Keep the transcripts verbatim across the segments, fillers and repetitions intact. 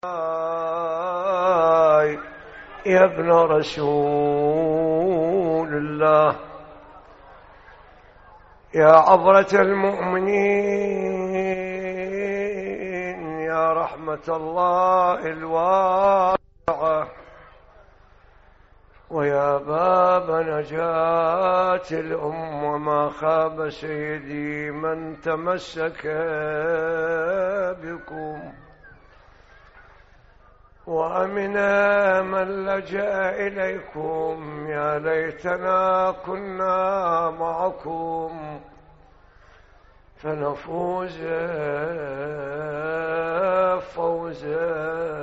يا ابن رسول الله، يا عبرة المؤمنين، يا رحمة الله الواسعة، ويا باب نجاة الأم، وما خاب سيدي من تمسك بكم، وأمنا من لجأ إليكم. يا ليتنا كنا معكم فنفوز فوزا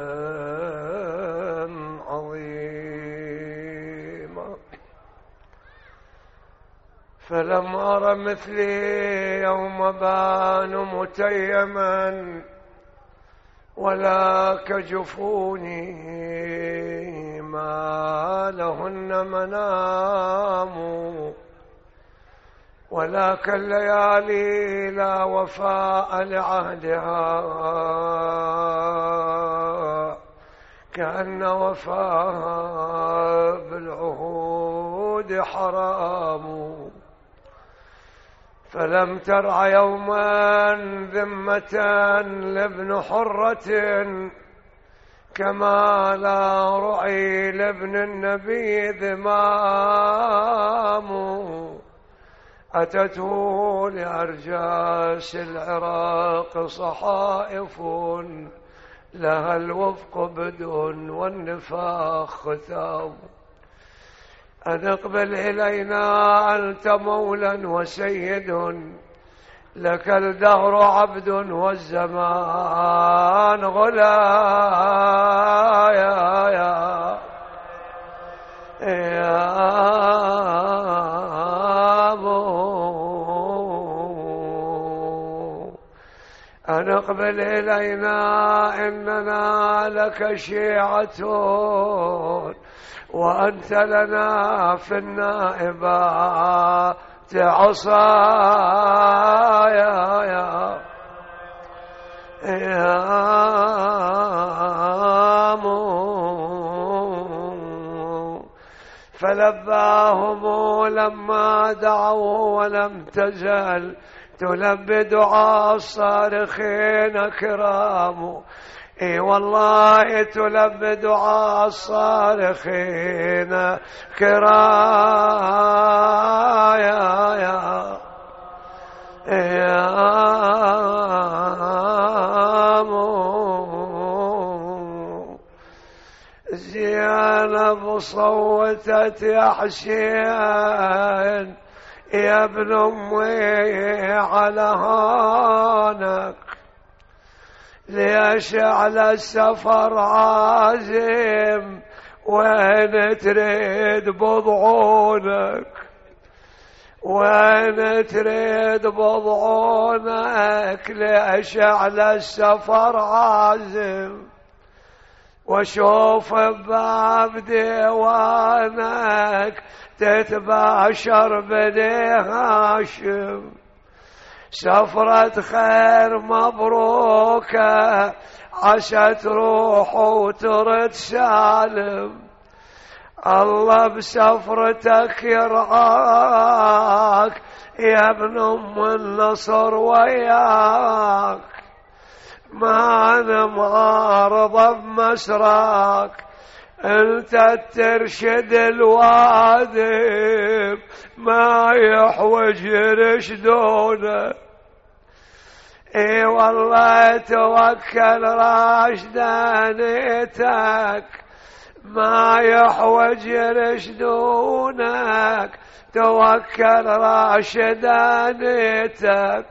عظيما. فلم أر مثلي يوم بان متيما، ولا كجفوني ما لهن منام، ولا كالليالي لا وفاء لعهدها، كأن وفاها بالعهود حرام. فلم ترع يوما ذمة لابن حرة، كما لا رعي لابن النبي ذمام. أتته لأرجاس العراق صحائف، لها الوفق بدء والنفاق ختام. أن اقبل إلينا أنت مولا وسيد، لك الدهر عبد والزمان غلا. يا يا يا أبو، أن اقبل إلينا إننا لك شيعة، وأنت لنا في النائبات عصايا. يا يا مو، فلباهم لما دعوا، ولم تزل تلبي دعاء الصارخين كرام. اي والله تلبي دعاء الصارخين كرايا. يا يا مو، زينب صوتت يا حسين يا ابن امي على هانك، ليش على السفر عازم، وين تريد بضعونك، وين تريد بضعونك، ليش على السفر عازم. وشوف بباب ديوانك تتباشر بدي هاشم، سفرة خير مبروكة، عسى تروح وترد سالم. الله بسفرتك يرعاك يا ابن ام النصر وياك، ما انا معارضة بمسراك، انت ترشد الوادب ما يحوج رشدونه. اي والله توكل راشدانيتك ما يحوج رشدونك، توكل راشدانيتك،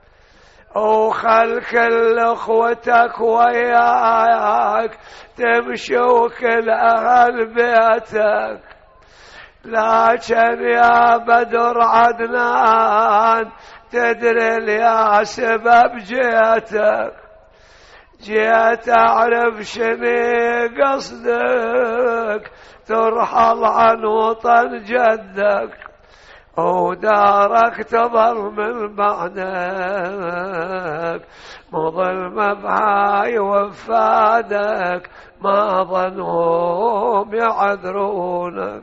وخل كل اخوتك وياك تمشي وكل اهل بيتك. لكن يا بدر عدنان تدري يا سبب جيتك، جيت اعرف شني قصدك، ترحل عن وطن جدك، ودارك تظل من بعدك مظلمة بهاي وفادك ما ظنهم يعذرونك.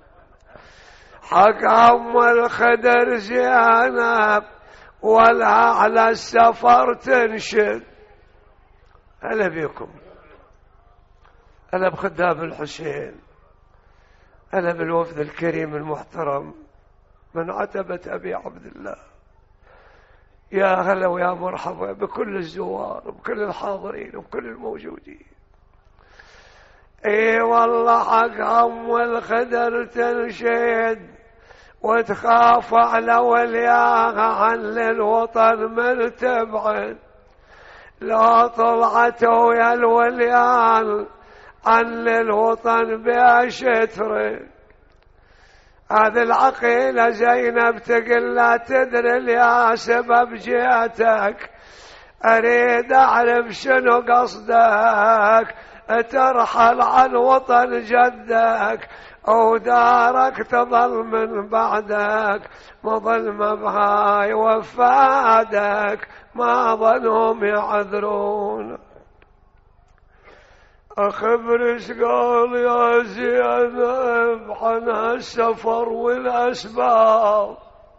حق عم الخدر زينب ولا على السفر تنشد. هلا بيكم، هلا بخدام الحسين، هلا بالوفد الكريم المحترم من عتبة أبي عبد الله. يا هلا ويا مرحبا بكل الزوار وبكل الحاضرين وبكل الموجودين. اي والله حق هم والخدر تنشد وتخاف على ولياها عن للوطن من تبعد. لا طلعتوا يا الوليان عن للوطن بأشتر. هذه العقيلة زينب تقول لا تدري يا سبب جيتك، أريد أعرف شنو قصدك، ترحل عن وطن جدك ودارك تظل من بعدك مظلمة بهاي وفادك ما ظنهم يعذرون. أخبرش قال يا زينب عن السفر والأسباب.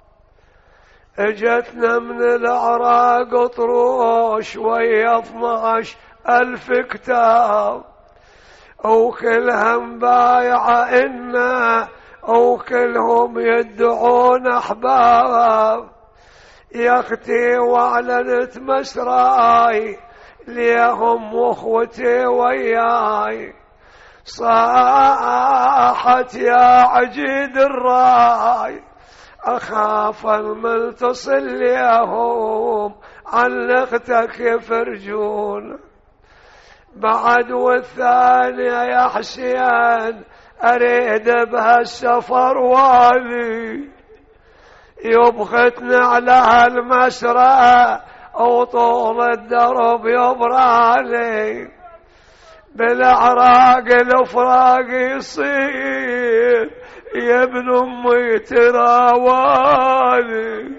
اجتنا من العراق طروش ويا اثناش ألف كتاب وكلهم بايعة إنا وكلهم يدعون أحباب. يا اختي واعلنت مسراي ليهم واخوتي وياي، صاحت يا عجيد الراي أخاف من تصل ليهم عن اختك يفرجون. بعد والثانية يا حسين أريد بهالسفر والي، يبختنا على هالمسرى وطول الدرب يبرالي، بالعراق الافراق يصير يا ابن امي تراوالي،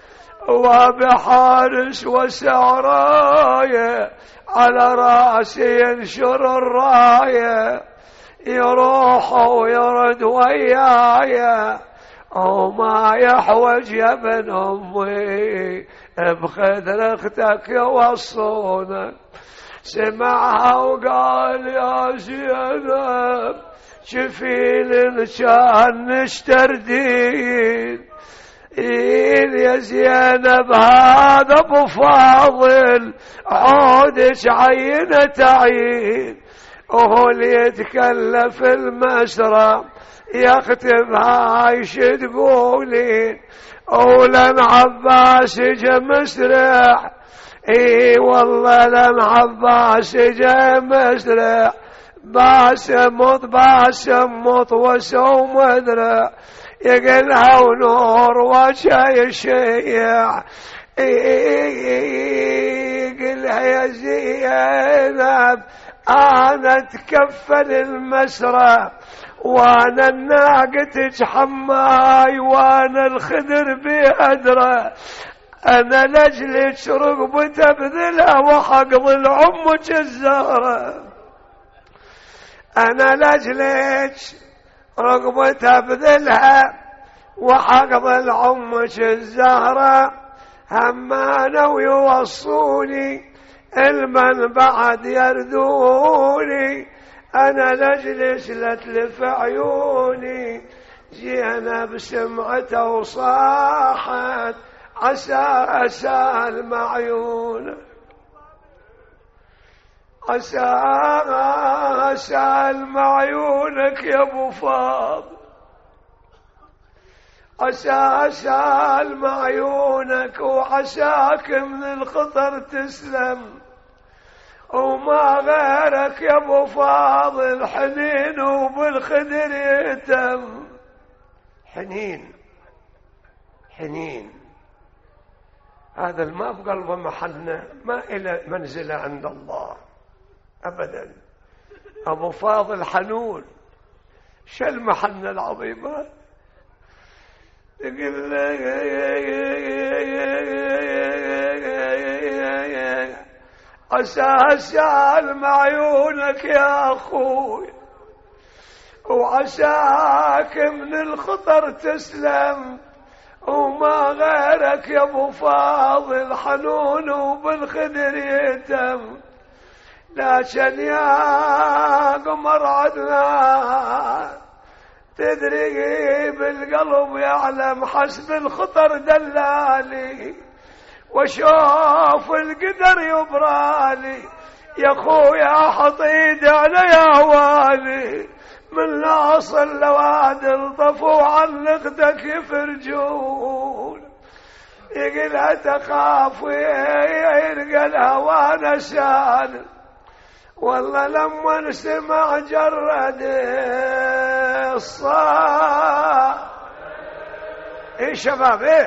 وبحارس وسعرايه على راسي ينشر الرايه، يروح ويرد وياي وما يحوج يا ابن امي بخدر اختك يوصونك. سمعها وقال يا زينب شفين كان نشتردين يا زينب هذا ابو فاضل عودك عينه تعيين وهو اللي يتكلف المسرى يختم هاي شو تقولين. ولن عباس جا مسرع، اي والله لن عباس جا مسرع، باسمط باسمط وسو مدرع يقلها ونور وجه يشيع، يقلها يا زينب انا اتكفل المسرى وانا الناقة حماي وانا الخدر بأدرى، انا لجلك رقبته بذلها وحقض العمك الزهرة، انا لجلك رقبته بذلها وحقض العمك الزهرة، همانا ويوصوني المن بعد يردوني، أنا لجلس لتلف عيوني. زينب سمعته وصاحت عسى عسى المعيون، عسى عسى المعيونك يا ابو فاضل، عسى عسى المعيونك وعساك من الخطر تسلم، وما غيرك يا ابو فاضل حنين وبالخدر يتم. حنين حنين هذا ما بقلبه محلنا، ما إلى منزلة عند الله أبدا. أبو فاضل حنون، شو المحنة العظيمة تقول له عسى سالم عيونك يا أخوي، وعساك من الخطر تسلم، وما غيرك يا ابو فاضل حنون وبالخدر يتم. لكن يا قمر عدنان تدري بالقلب يعلم حسب الخطر دلالي، وشوف القدر يبرالي يا خويا حطيد على يا والي، من لاصل لوادل طفوا عن لقدك يفرجون، يقلها تخاف يلقى الهوى نسان. والله لما نسمع جرد الصار ايه شباب ايه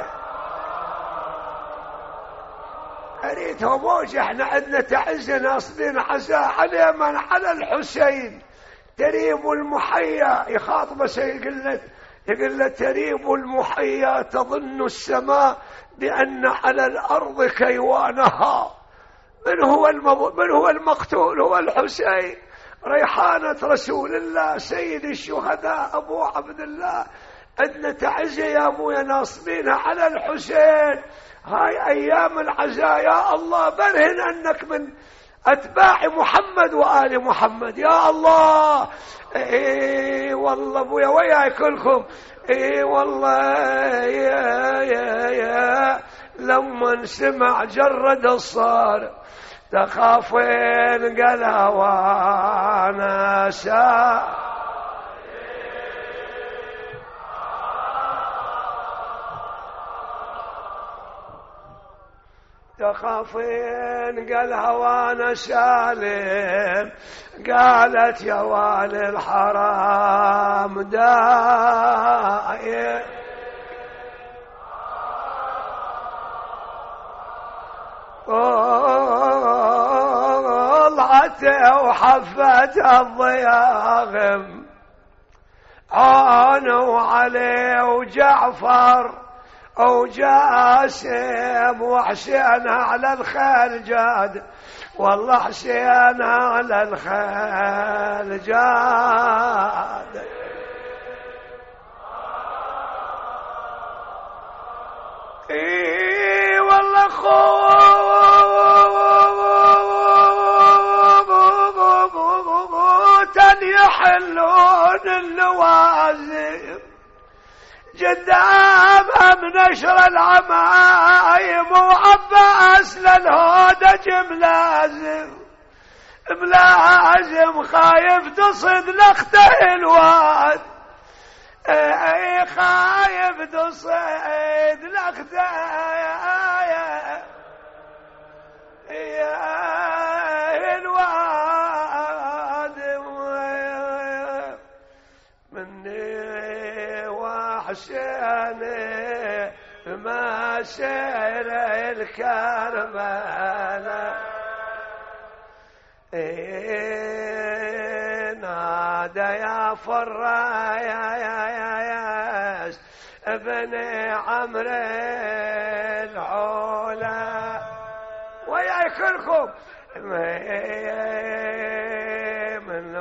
اريد هموج. احنا عندنا تعز ناصبين عزاء على من على الحسين تريب المحيا، يخاطب سيقول له يقول له تريب المحيا تظن السماء بأن على الأرض كيوانها. من هو المض... من هو المقتول؟ هو الحسين ريحانة رسول الله سيد الشهداء أبو عبد الله. عندنا تعزية يا أبويا ناصبين على الحسين. هاي أيام العزاء يا الله برهن أنك من أتباع محمد وآل محمد يا الله. إيه والله أبويا وياي كلكم. إيه والله يا يا يا لما نسمع جرد الصار تخافين قالها وانا سا تخافين قالها وانا سالم. قالت يا والي الحرام دايم طلعت وحفت الضياغم عانوا علي وجعفر وجاسم وحسين على الخيل جاد. والله حسين على الخيل جاد. اي والله خو يحلون اللوازم قدامها منشر العمايم وعباس للهودج ملازم ملازم خايف تصد لخته الواد. اي خايف تصد لخته يا الواد مني وحسيني ما سير الكربلاء. إيه نادى يا فرا يا يا يا ياس ابن عمرو العلا ويا كلكم من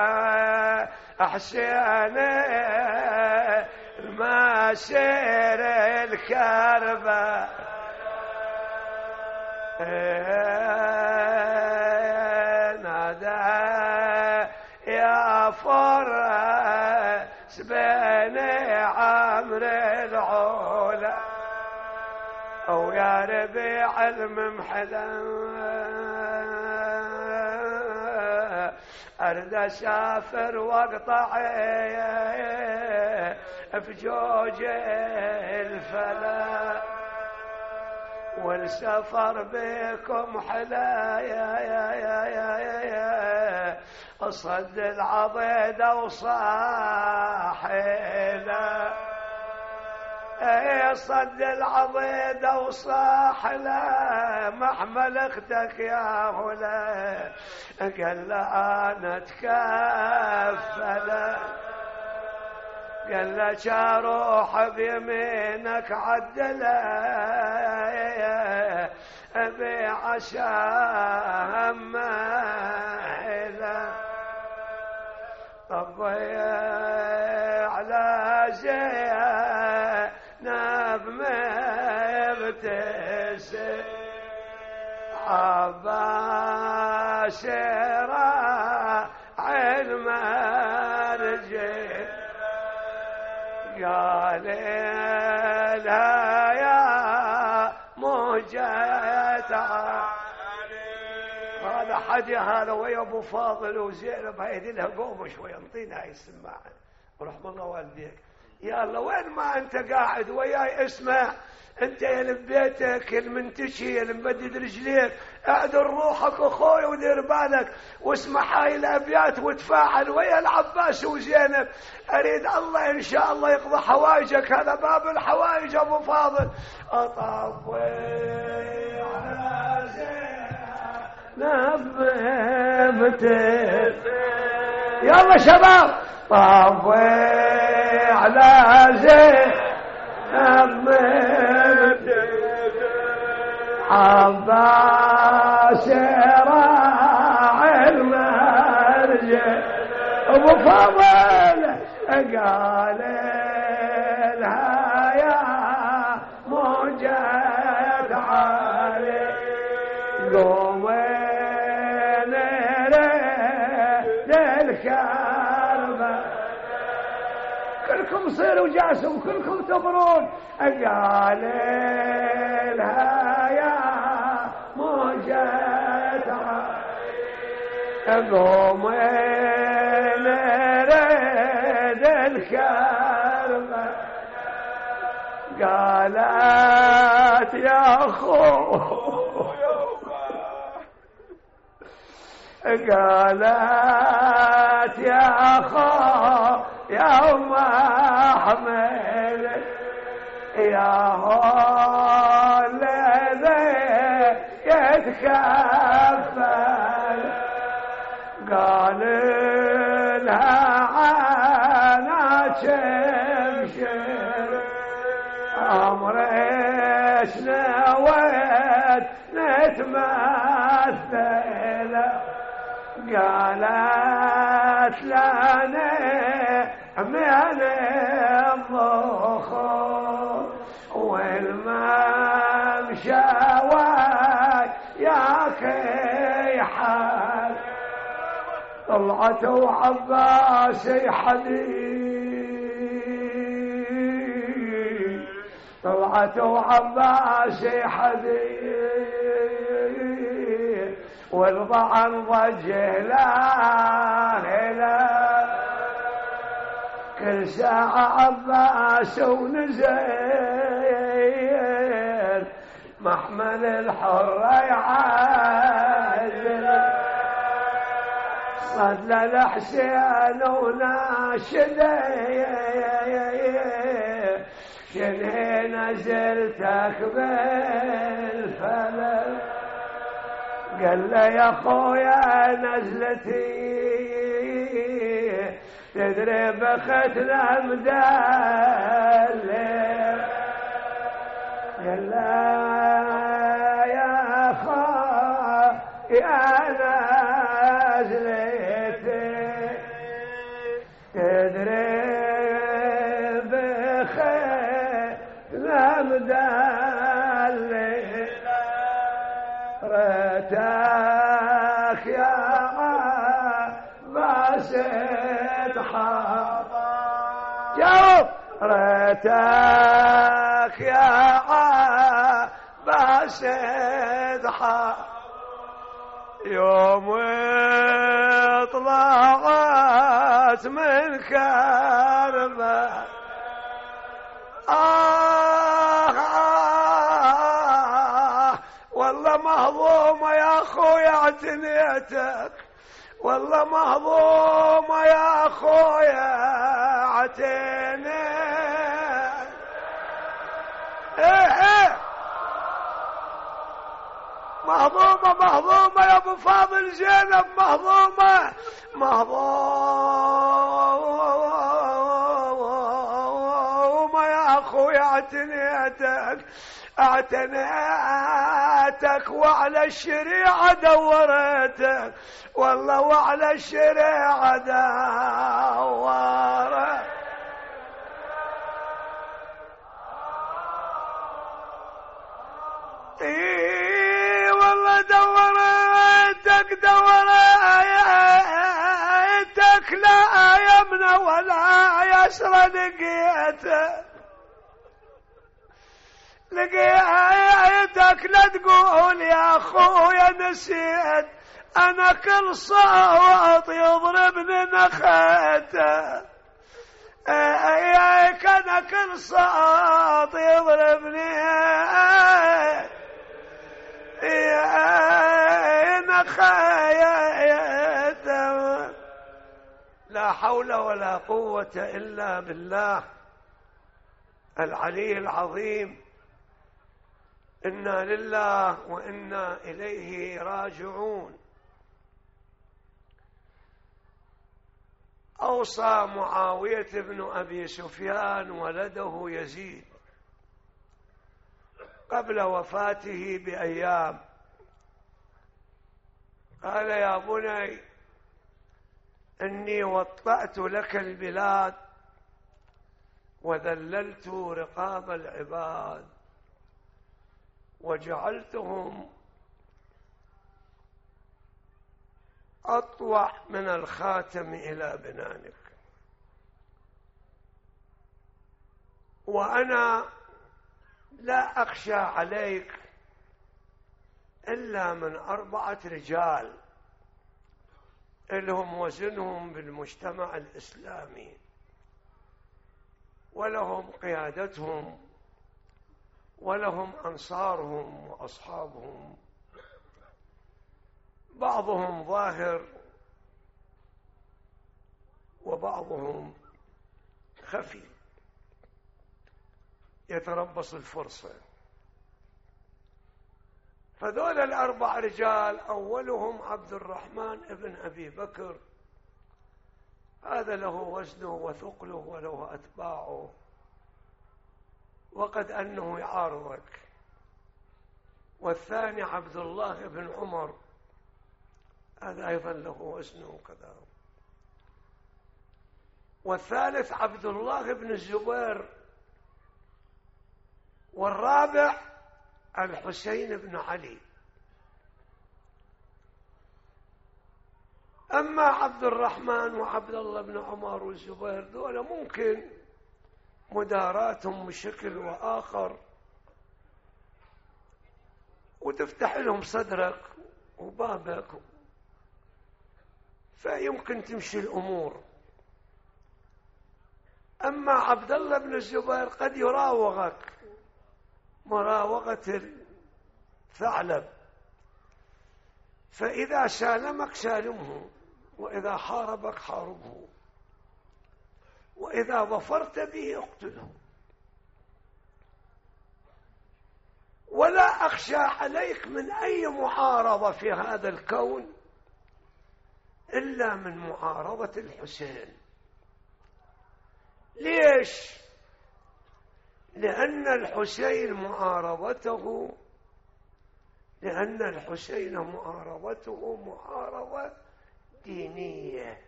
وحسين ما سير الكربة. نادى يا فرس بن عمرو العلا أو يا ربيع الممحلا أرد أسافر واقطع في جوج الفلا والسفر بكم حلا يا يا يا يا يا يا أصد العضيدة وصاحلا صد العضيدة وصاحلا محمل اختك يا هلا قال لا انا اتكفل قال لك اروح بيمينك عدله ابي عشان ما طبي على زينب مبتسم عباس راعي المرجع قال لها يا موجة هذا حدي هذا ويا ابو فاضل وزينب هيدي لها قوم شوي انطينا هاي السماعه ورحم الله والديك. يلا وين ما انت قاعد وياي اسمع، انت يا ببيتك المنتشي يا مبدد رجليك اعدل روحك اخوي ودير بالك واسمع هاي الابيات وتفاعل ويا العباس وزينب. اريد الله ان شاء الله يقضي حوائجك، هذا باب الحوائج ابو فاضل. اطفي على زينب يلا شباب طفي على زينب عباس راعي المرجع ابو فاضل قال لها يا موجة علي قومين للكربة كلكم صيروا جاسم كلكم تبرون. قال لها يا موجة قومين ريد الكربة قالت يا اخو قالت يا اخو يا ام احمد يا هو الذي يتكفل قال لها انا شمشر امرش نويت نتمثل قالت لنا من الضخور والممشى وياك حال طلعت وعباس حديد طلعت وعباس حديد والضعن ضجه لا لا كل ساعة عباس ونزيل محمل الحر يعادل صد للحسين وناشده شني نزلتك بالفلك قال له يا خويا نزلتي تدري بختنا مدلل قال له يا خويا نزلتي تدري بختنا مدلل ريتك يا عباس تحاضر جاوب ريتك يا عباس تحاضر يوم طلعت من كربلاء آه آه والله مهضومة يا أخويا اعتنيتك والله مهضومة يا أخويا اعتنيتك ايه ايه مهضومة مهضومة يا ابو فاضل زينب مهضومة مهضومة واعتنيتك اعتنيتك وعلى الشريعة دورتك والله وعلى الشريعة دورتك اي والله دورتك دورتك لا يمنى ولا يسرى لقيتك لقيتك لا تقول يا اخويا نسيت انا كل صوت يضربني نخيته اياك انا كل صوت يضربني يا نخيته لا حول ولا قوة إلا بالله العلي العظيم. إنا لله وإنا إليه راجعون. أوصى معاوية بن أبي سفيان ولده يزيد قبل وفاته بأيام، قال يا بني إني وطأت لك البلاد وذللت رقاب العباد وجعلتهم أطوع من الخاتم إلى بنانك، وأنا لا أخشى عليك إلا من أربعة رجال لهم وزنهم بالمجتمع الإسلامي ولهم قيادتهم ولهم أنصارهم وأصحابهم، بعضهم ظاهر وبعضهم خفي يتربص الفرصة. فذول الأربع رجال أولهم عبد الرحمن ابن أبي بكر، هذا له وزنه وثقله وله أتباعه، وقد أنه يعارضك. والثاني عبد الله بن عمر، هذا أيضا له وزنه كذا. والثالث عبد الله بن الزبير. والرابع الحسين بن علي. أما عبد الرحمن وعبد الله بن عمر والزبير دول ممكن مداراتهم بشكل وآخر وتفتح لهم صدرك وبابك فيمكن تمشي الأمور. أما عبد الله بن الزبير قد يراوغك مراوغة الثعلب، فإذا سالمك سالمه، وإذا حاربك حاربه، وإذا ظفرت به اقتله. ولا أخشى عليك من أي معارضة في هذا الكون إلا من معارضة الحسين. ليش؟ لأن الحسين معارضته لأن الحسين معارضته معارضة دينية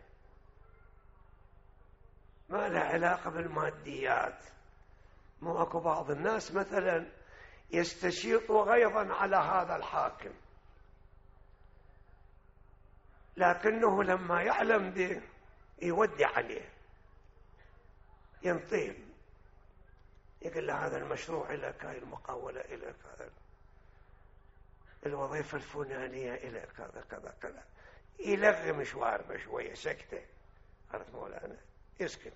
ما لها علاقة بالماديات. مو أكو بعض الناس مثلا يستشيط غيظا على هذا الحاكم، لكنه لما يعلم به يودي عليه ينطيم، يقول له هذا المشروع لك، هاي المقاولة لك، هذا الوظيفة الفلانية لك، كذا كذا كذا، يلغم شواربه شوية سكتة. عرفت مولانا؟ يسكت.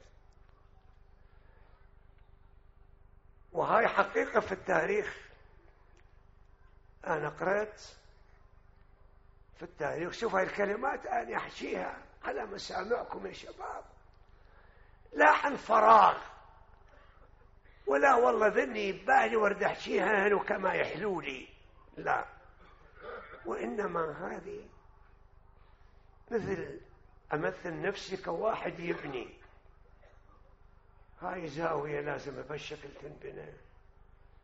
وهاي حقيقة في التاريخ. أنا قرأت في التاريخ، شوف هاي الكلمات أنا أحكيها على مسامعكم يا شباب، لا عن فراغ، ولا والله ذني بالي ورد أحكيها هنو كما يحلولي، لا، وإنما هذه مثل أمثل نفسي كواحد يبني. هاي زاوية لازم بهالشكل تنبنى،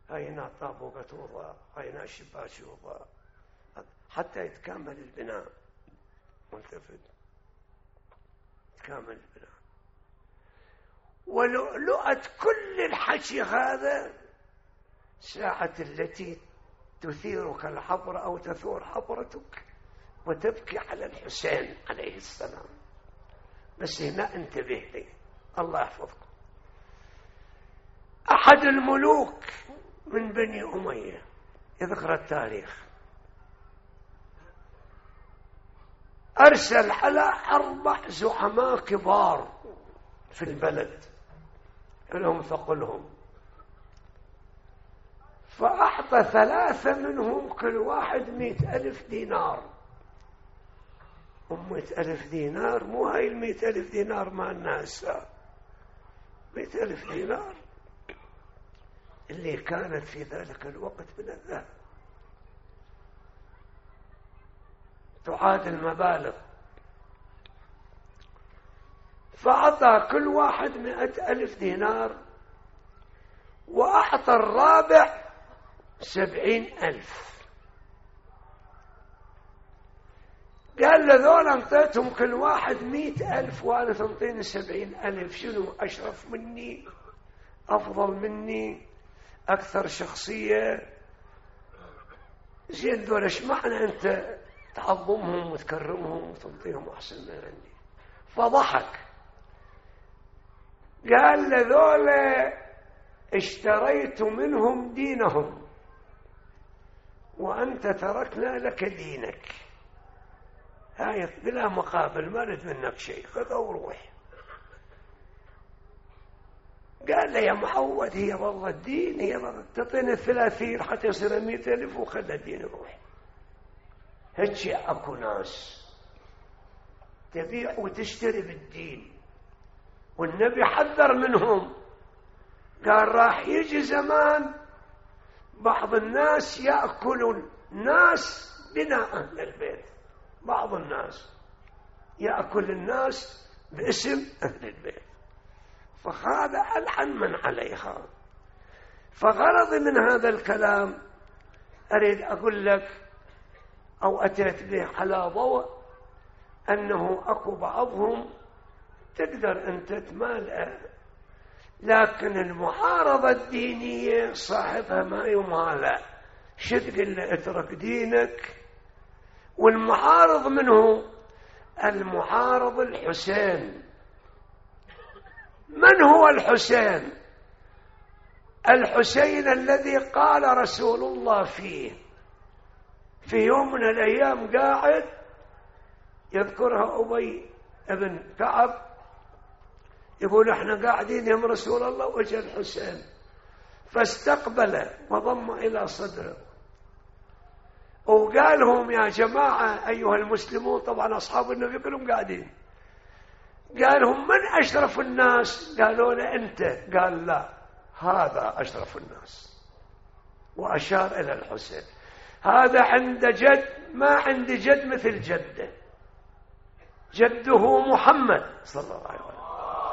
أين طابوقة توضع، أين الشباك يوضع، حتى يتكامل البناء. ملتفت تكامل البناء. ولؤلؤة كل الحكي هذا ساعة التي تثيرك الحبر أو تثور حبرتك وتبكي على الحسين عليه السلام. بس هنا انتبه لي، الله يحفظكم. أحد الملوك من بني أمية يذكر التاريخ أرسل على أربع زعماء كبار في البلد لهم ثقلهم، فأعطى ثلاثة منهم كل واحد مئة ألف دينار. ومئة ألف دينار مو هاي المئة ألف دينار مع الناس، مئة ألف دينار اللي كانت في ذلك الوقت من الذهب تعادل مبالغ. فأعطى كل واحد مئة ألف دينار، وأعطى الرابع سبعين ألف. قال لذول انطيتهم كل واحد مئة ألف وأنا تنطيني سبعين ألف، شنو أشرف مني، أفضل مني، أكثر شخصية؟ زين دول ايش معنى أنت تعظمهم وتكرمهم وتنطيهم أحسن من عندي؟ فضحك قال لذول اشتريت منهم دينهم وأنت تركنا لك دينك، هاي بلا مقابل، ما نريد منك شيء، خذ وروح. قال له يا معود هي والله الدين، هي والله تعطيني الثلاثين حتى يصير مئة ألف وخذ الدين يروح. هيك أكو ناس تبيع وتشتري بالدين، والنبي حذر منهم، قال راح يجي زمان بعض الناس يأكل الناس بناء أهل البيت، بعض الناس يأكل الناس باسم أهل البيت، فهذا ألعن من عليها. فغرضي من هذا الكلام أريد أقول لك أو أتيت به على ضوء أنه أكو بعضهم تقدر أنت تمالئه، لكن المعارضة الدينية صاحبها ما يمالئ. شو تقول له اترك دينك؟ والمعارض منه المعارض الحسين. من هو الحسين؟ الحسين الذي قال رسول الله فيه في يوم من الأيام قاعد يذكرها أبي ابن كعب، يقول احنا قاعدين يا رسول الله وجه الحسين، فاستقبله وضم إلى صدره وقال لهم يا جماعة أيها المسلمون، طبعا أصحاب النبي كلهم قاعدين، قال لهم من أشرف الناس؟ قالوا له أنت. قال لا، هذا أشرف الناس، وأشار إلى الحسين. هذا عند جد، ما عندي جد مثل جده، جده محمد صلى الله عليه وسلم،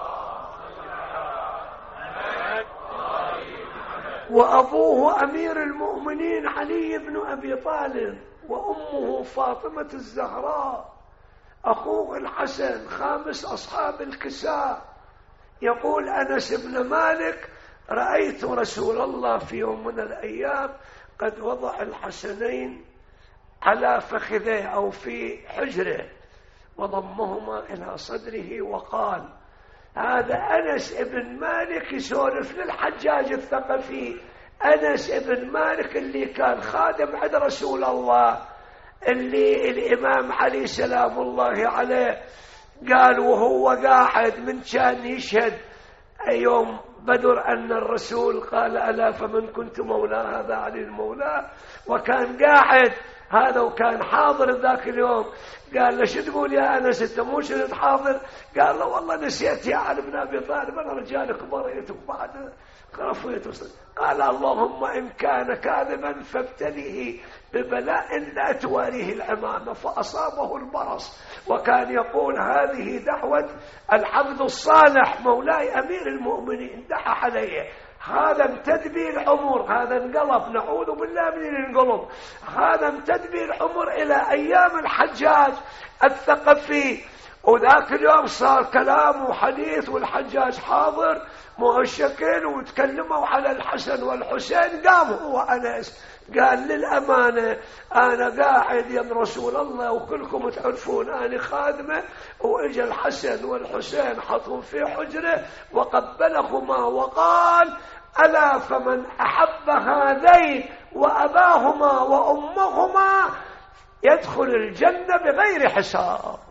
وأبوه أمير المؤمنين علي بن أبي طالب، وأمه فاطمة الزهراء، أخوه الحسن خامس أصحاب الكساء. يقول أنس بن مالك رأيت رسول الله في يوم من الأيام قد وضع الحسنين على فخذيه أو في حجره وضمهما إلى صدره، وقال هذا أنس بن مالك يسولف للحجاج الثقفي، أنس بن مالك اللي كان خادم عند رسول الله، اللي الإمام علي سلام الله عليه قال وهو قاعد من كان يشهد يوم بدر أن الرسول قال ألا فمن كنت مولاه هذا علي المولى، وكان قاعد هذا وكان حاضر ذاك اليوم. قال له شو تقول يا أنس أنت مو شرط حاضر؟ قال له والله نسيت يا علي بن أبي طالب، أنا رجالك بريتك بعد خرفيت. قال اللهم إن كان كاذبا فابتليه ببلاء لا تواريه العمامة، فأصابه البرص. وكان يقول هذه دعوة العبد الصالح مولاي أمير المؤمنين، دعا عليه هذا امتد به العمر، هذا انقلب، نعوذ بالله من الانقلب، هذا امتد به العمر إلى أيام الحجاج الثقفي. وذاك اليوم صار كلام وحديث والحجاج حاضر مؤشكل وتكلموا على الحسن والحسين. قام هو أنس قال للأمانة أنا قاعد يا رسول الله وكلكم تعرفون أنا خادمة، وإجا الحسن والحسين حطهم في حجرة وقبلهما وقال ألا فمن أحب هذين وأباهما وأمهما يدخل الجنة بغير حساب.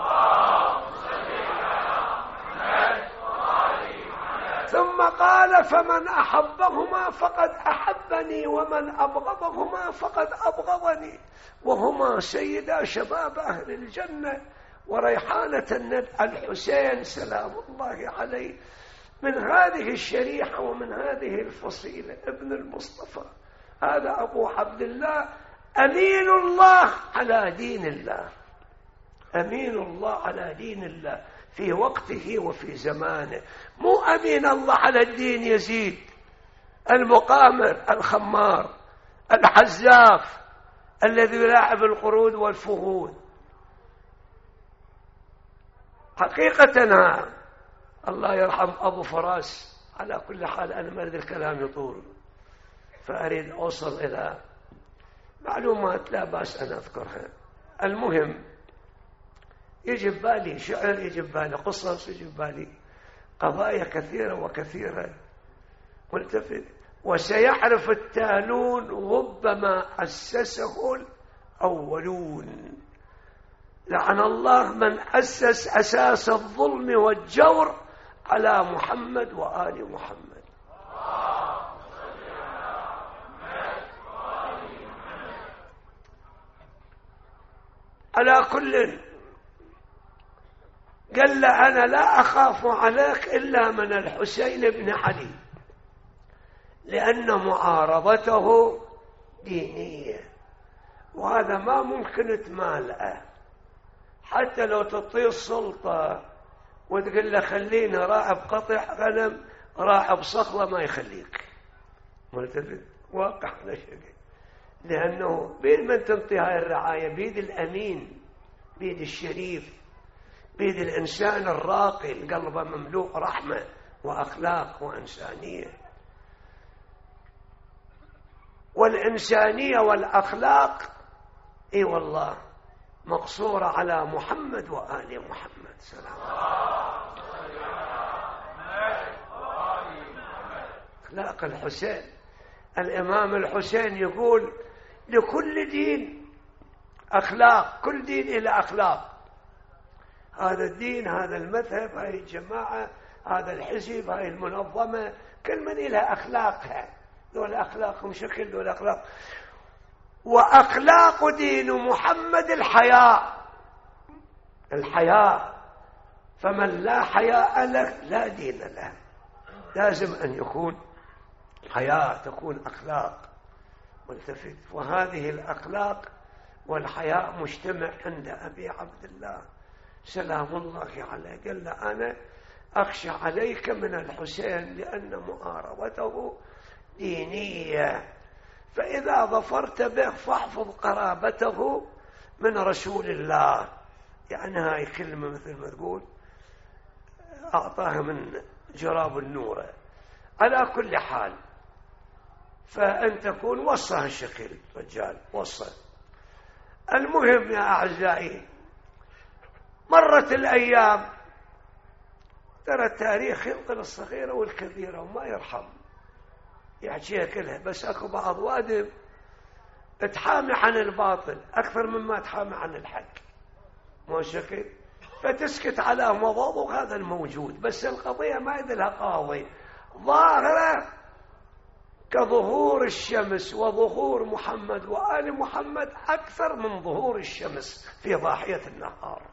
ثم قال فمن أحبهما فقد أحبني ومن أبغضهما فقد أبغضني، وهما سيدا شباب أهل الجنة وريحانة النبي الحسين سلام الله عليه. من هذه الشريحة ومن هذه الفصيلة ابن المصطفى، هذا أبو عبد الله أمين الله على دين الله، أمين الله على دين الله في وقته وفي زمانه، مو أمين الله على الدين يزيد المقامر الخمار الحزاف الذي يلاعب القرود والفهود. حقيقة الله يرحم أبو فراس. على كل حال أنا ما أريد الكلام يطول، فأريد أوصل إلى معلومات لا بأس أن أذكرها. المهم يجي بالي شعر، يجي بالي قصص، يجي بالي قضايا كثيرة وكثيرة ملتفت. وسيعرف التالون ربما أسسه الأولون. لعن الله من أسس أساس الظلم والجور على محمد وآل محمد. على كل قال له أنا لا أخاف عليك إلا من الحسين بن علي، لأن معارضته دينية، وهذا ما ممكن تمالئه. حتى لو تعطيه السلطة وتقول له خليني راعب قطع غنم، راعب صخلة، ما يخليك. ملتفت واقع على شيء، لأنه بيد من تنطي هاي الرعاية؟ بيد الأمين، بيد الشريف، بيد الإنسان الراقي القلب مملوء رحمة وأخلاق وإنسانية. والإنسانية والأخلاق إي والله مقصورة على محمد وآل محمد سلام الله. أخلاق الحسين، الإمام الحسين يقول لكل دين أخلاق، كل دين إلى أخلاق. هذا الدين، هذا المذهب، هاي الجماعة، هذا الحزب، هاي المنظمة، كل من إلها أخلاقها. دول أخلاقهم شكل، دول أخلاق. وأخلاق دين محمد الحياء، الحياء. فمن لا حياء له لا دين له. لازم أن يكون حياء، تكون أخلاق ملتفت. وهذه الأخلاق والحياء مجتمع عند أبي عبد الله سلام الله عليه. قال له أنا أخشى عليك من الحسين لأن معارضته دينية، فإذا ظفرت به فاحفظ قرابته من رسول الله. يعني هاي كلمة مثل ما تقول أعطاها من جراب النور. على كل حال فأن تكون وصى هالشكل رجال، وصى. المهم يا أعزائي، مرت الأيام، ترى التاريخ ينقل الصغيرة والكبيرة وما يرحم، يحكيها كلها. بس أكو بعض وادم تحامي عن الباطل أكثر مما تحامي عن الحق، مو شكل، فتسكت على مضاض، وهذا الموجود. بس القضية ما يدلها قاضي، ظاهرة كظهور الشمس، وظهور محمد وآل محمد أكثر من ظهور الشمس في ضاحية النهار.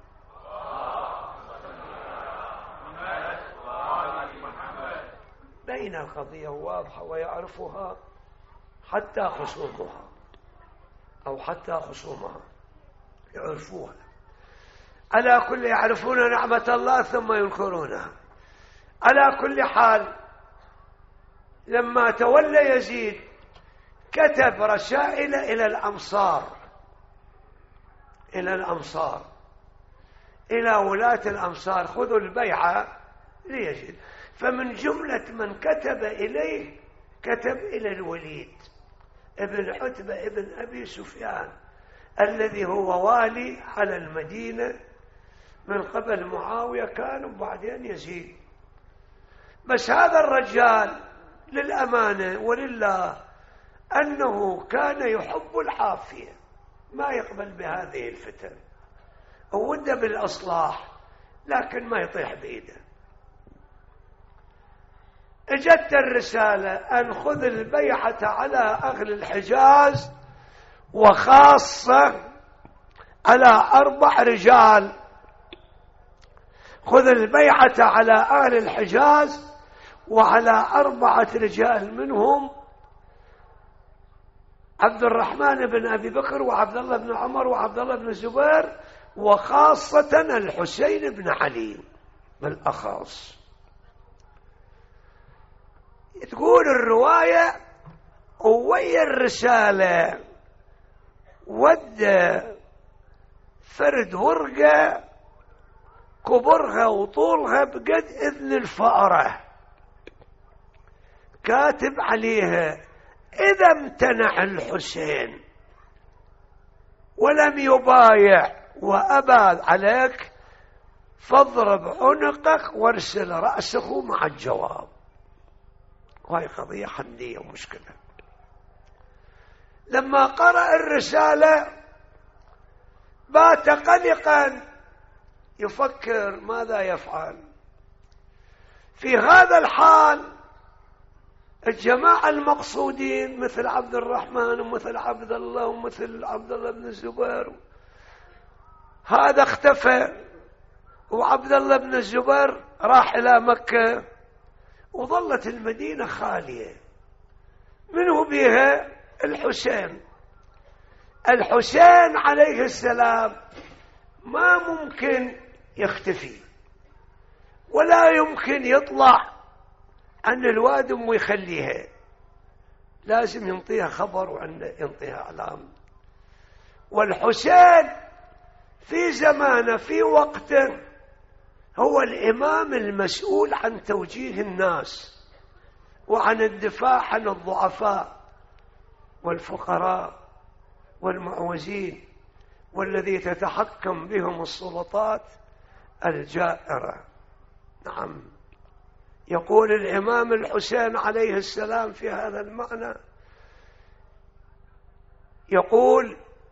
بين القضية واضحة ويعرفها حتى خصومها، أو حتى خصومها يعرفوها. على كل يعرفون نعمة الله ثم ينكرونها. على كل حال لما تولى يزيد كتب رسائل إلى الأمصار إلى الأمصار إلى ولاة الأمصار خذوا البيعة ليزيد. فمن جملة من كتب إليه كتب إلى الوليد ابن عتبة ابن أبي سفيان الذي هو والي على المدينة من قبل معاوية كان وبعدين يزيد. بس هذا الرجال للأمانة ولله أنه كان يحب العافية، ما يقبل بهذه الفتن، ووده بالإصلاح لكن ما يطيح بإيده. اجت الرسالة أن خذ البيعة على أهل الحجاز وخاصة على أربع رجال. خذ البيعة على أهل الحجاز وعلى أربعة رجال منهم عبد الرحمن بن أبي بكر وعبد الله بن عمر وعبد الله بن الزبير وخاصة الحسين بن علي بالأخص. تقول الرواية وويا الرسالة ود فرد ورقة كبرها وطولها بقد إذن الفأرة كاتب عليها إذا امتنع الحسين ولم يبايع وأبى عليك فاضرب عنقك وارسل رأسه مع الجواب. وهي قضية حدية ومشكلة. لما قرأ الرسالة بات قلقا يفكر ماذا يفعل. في هذا الحال الجماعة المقصودين مثل عبد الرحمن ومثل عبد الله ومثل عبد الله بن الزبير هذا اختفى، وعبد الله بن الزبير راح إلى مكة وظلت المدينة خالية. منه بها الحسين. الحسين عليه السلام ما ممكن يختفي ولا يمكن يطلع عن الوادم ويخليها، لازم ينطيها خبر وعنده ينطيها اعلام. والحسين في زمانه في وقته هو الإمام المسؤول عن توجيه الناس وعن الدفاع عن الضعفاء والفقراء والمعوزين والذي تتحكم بهم السلطات الجائرة. نعم، يقول الإمام الحسين عليه السلام في هذا المعنى، يقول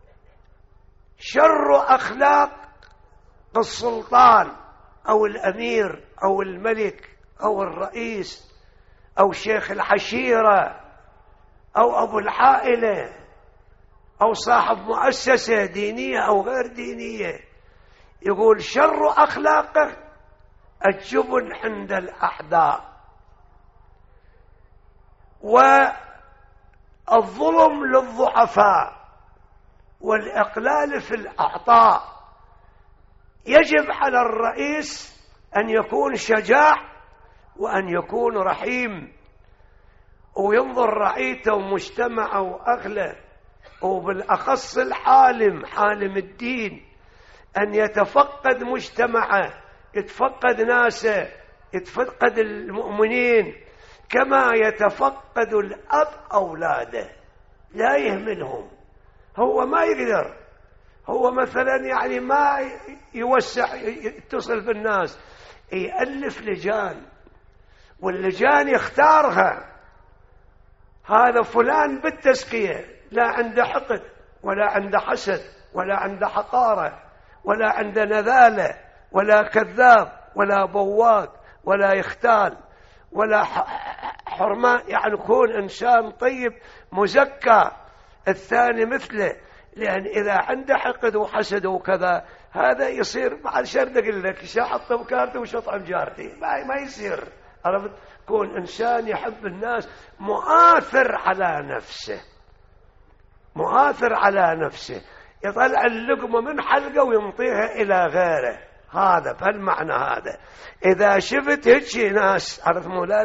شر أخلاق السلطان أو الأمير أو الملك أو الرئيس أو شيخ العشيرة أو أبو العائلة أو صاحب مؤسسة دينية أو غير دينية، يقول شر أخلاقه الجبن عند الأعداء والظلم للضعفاء والإقلال في الأعطاء. يجب على الرئيس أن يكون شجاع وأن يكون رحيم وينظر رعيته ومجتمعه وأهله، وبالأخص الحالم حالم الدين أن يتفقد مجتمعه، يتفقد ناسه، يتفقد المؤمنين كما يتفقد الأب أولاده، لا يهملهم. هو ما يقدر، هو مثلا يعني ما يوسع يتصل بالناس، يألف لجان واللجان يختارها. هذا فلان بالتزكية لا عنده حقد ولا عنده حسد ولا عنده حقارة ولا عنده نذالة ولا كذاب ولا بواق ولا يختال ولا حرمان، يعني يكون إنسان طيب مزكى. الثاني مثله، لأن إذا عنده حقد وحسد وكذا هذا يصير مع الشرد أقول لك شاحط بكارته وشطعم جارتي، ما ما يصير. عرفت؟ كون إنسان يحب الناس مؤاثر على نفسه، مؤاثر على نفسه، يطلع اللقمة من حلقه ويمطيها إلى غيره. هذا فالمعنى هذا. إذا شفت هيك ناس، عرفت مولانا،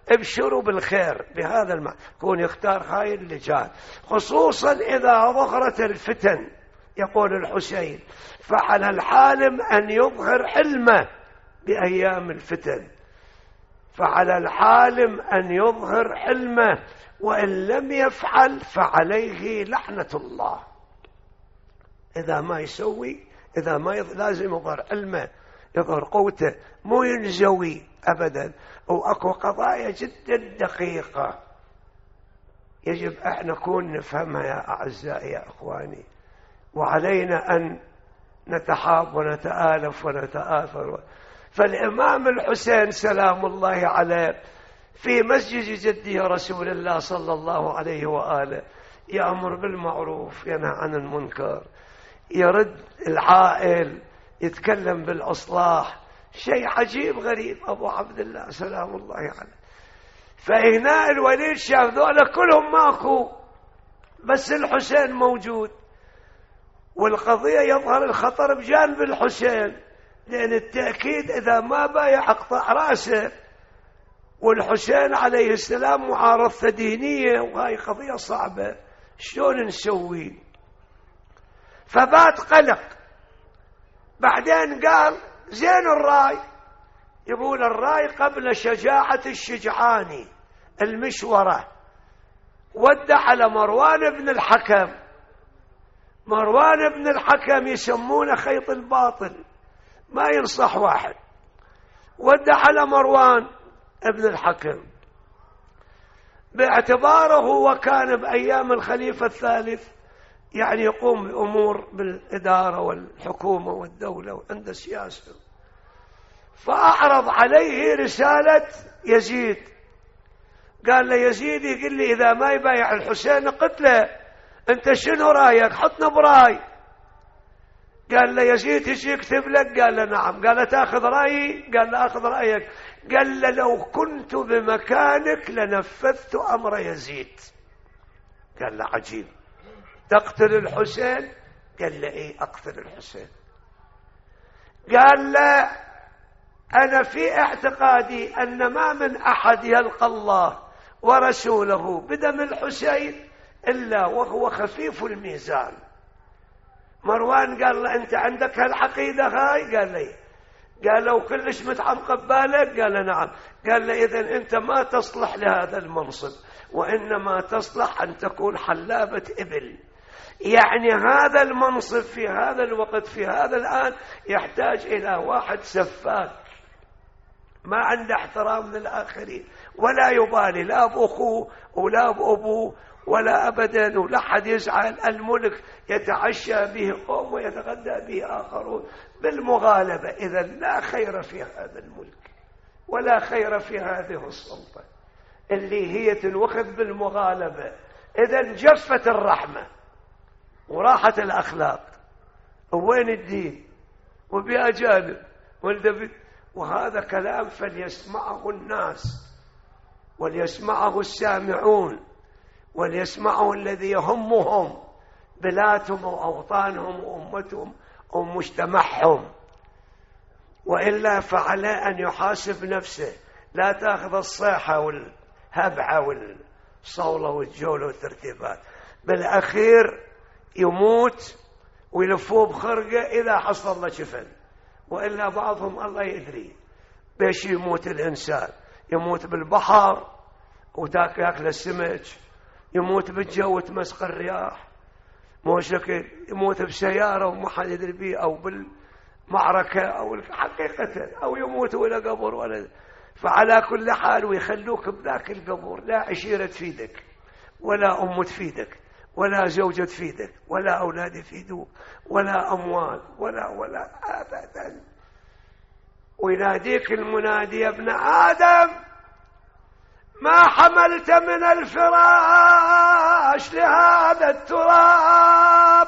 ابشروا بالخير بهذا المعنى، يكون يختار هاي اللجان، خصوصا إذا ظهرت الفتن. يقول الحسين: فعلى الحالم أن يظهر حلمه بأيام الفتن، فعلى الحالم أن يظهر حلمه، وإن لم يفعل فعليه لعنة الله. إذا ما يسوي، إذا ما يظهر، لازم يظهر علمه، يظهر قوته، مو ينزوي أبدا. وأكو قضايا جدا دقيقة يجب أن نكون نفهمها يا أعزائي يا أخواني، وعلينا أن نتحاب ونتآلف ونتآثر. فالإمام الحسين سلام الله عليه في مسجد جده رسول الله صلى الله عليه وآله يأمر بالمعروف ينهى عن المنكر، يرد العائل، يتكلم بالإصلاح. شيء عجيب غريب أبو عبد الله سلام الله عليه. فهنا الوليد شاف ذولا كلهم ماكو، بس الحسين موجود، والقضية يظهر الخطر بجانب الحسين، لأن التأكيد إذا ما بايع أقطع رأسه، والحسين عليه السلام معارضة دينية، وهي قضية صعبة، شلون نسوي؟ فبات قلق. بعدين قال: زين الراي، يقول الراي قبل شجاعة الشجعاني المشورة. ودع على مروان بن الحكم، مروان بن الحكم يسمونه خيط الباطل، ما ينصح واحد. ودع على مروان ابن الحكم باعتباره وكان بأيام الخليفة الثالث يعني يقوم بأمور بالإدارة والحكومة والدولة وعند السياسة. فأعرض عليه رسالة يزيد، قال له: يزيد يقول لي إذا ما يبايع الحسين قتله، أنت شنو رأيك؟ حطنا براي. قال له: يزيد ايش يكتب لك؟ قال له: نعم. قال له: تأخذ رأيي؟ قال له: أخذ رأيك. قال له: لو كنت بمكانك لنفذت أمر يزيد. قال له: عجيب، تقتل الحسين؟ قال له: إيه، أقتل الحسين. قال له: أنا في اعتقادي أن ما من أحد يلقى الله ورسوله بدم الحسين إلا وهو خفيف الميزان. مروان قال له: أنت عندك هالعقيدة هاي؟ قال لي. قال له: كلش متعمق ببالك؟ قال له: نعم. قال له: إذن أنت ما تصلح لهذا المنصب، وإنما تصلح أن تكون حلابة إبل. يعني هذا المنصب في هذا الوقت في هذا الآن يحتاج إلى واحد سفاك ما عنده احترام للآخرين، ولا يبالي لا بأخوه ولا بأبوه ولا أبدا، ولا حد يزعل. الملك يتعشى به قوم ويتغدى به آخرون بالمغالبة. إذا لا خير في هذا الملك ولا خير في هذه السلطة اللي هي تنوخذ بالمغالبة. إذا جفت الرحمة وراحت الأخلاق، وين الدين؟ وبأجانب والدبت. وهذا كلام فليسمعه الناس، وليسمعه السامعون، وليسمعه الذي يهمهم بلادهم وأوطانهم وأمتهم ومجتمعهم. وإلا فعليه أن يحاسب نفسه، لا تأخذ الصيحة والهبعة والصولة والجولة والترتيبات. بالأخير يموت ويلفوه بخرقة إذا حصل له شفن، وإلا بعضهم الله يدري بيش يموت الإنسان. يموت بالبحر وتاكل السمك، يموت بالجو وتمسق الرياح، مو شكل. يموت بسيارة وما حد يدري بيه، أو بالمعركة، أو حقيقة، أو يموت ولا قبر ولا. فعلى كل حال ويخلوك بذاك القبر، لا عشيرة تفيدك، ولا أم تفيدك، ولا زوجة تفيدك، ولا أولاد يفيدوك، ولا أموال، ولا ولا أبدا. ويناديك المنادي: يا ابن آدم، ما حملت من الفراش لهذا التراب،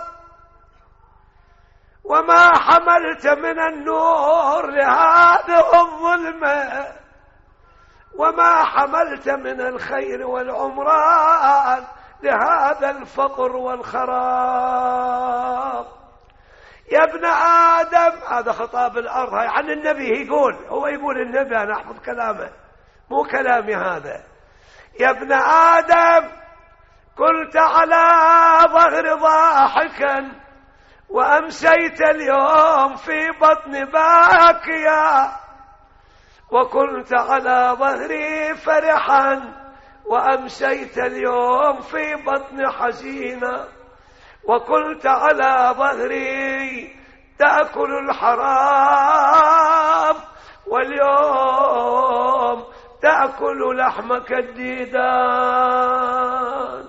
وما حملت من النور لهذه الظلمة، وما حملت من الخير والعمران لهذا الفقر والخراب. يا ابن آدم، هذا خطاب الأرض، هاي عن النبي يقول، هو يقول النبي، أنا أحفظ كلامه، مو كلامي هذا. يا ابن آدم كنت على ظهر ضاحكا وأمسيت اليوم في بطن باكيا، وكنت على ظهري فرحا وأمسيت اليوم في بطن حزينا، وكنت على ظهري تأكل الحرام واليوم تأكل لحمك الديدان.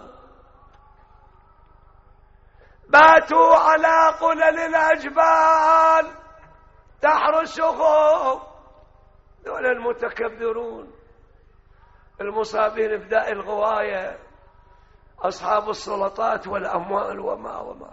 باتوا على قلل الأجبال تحرسهم، دول المتكبرون المصابين بداء الغواية، أصحاب السلطات والأموال وما وما.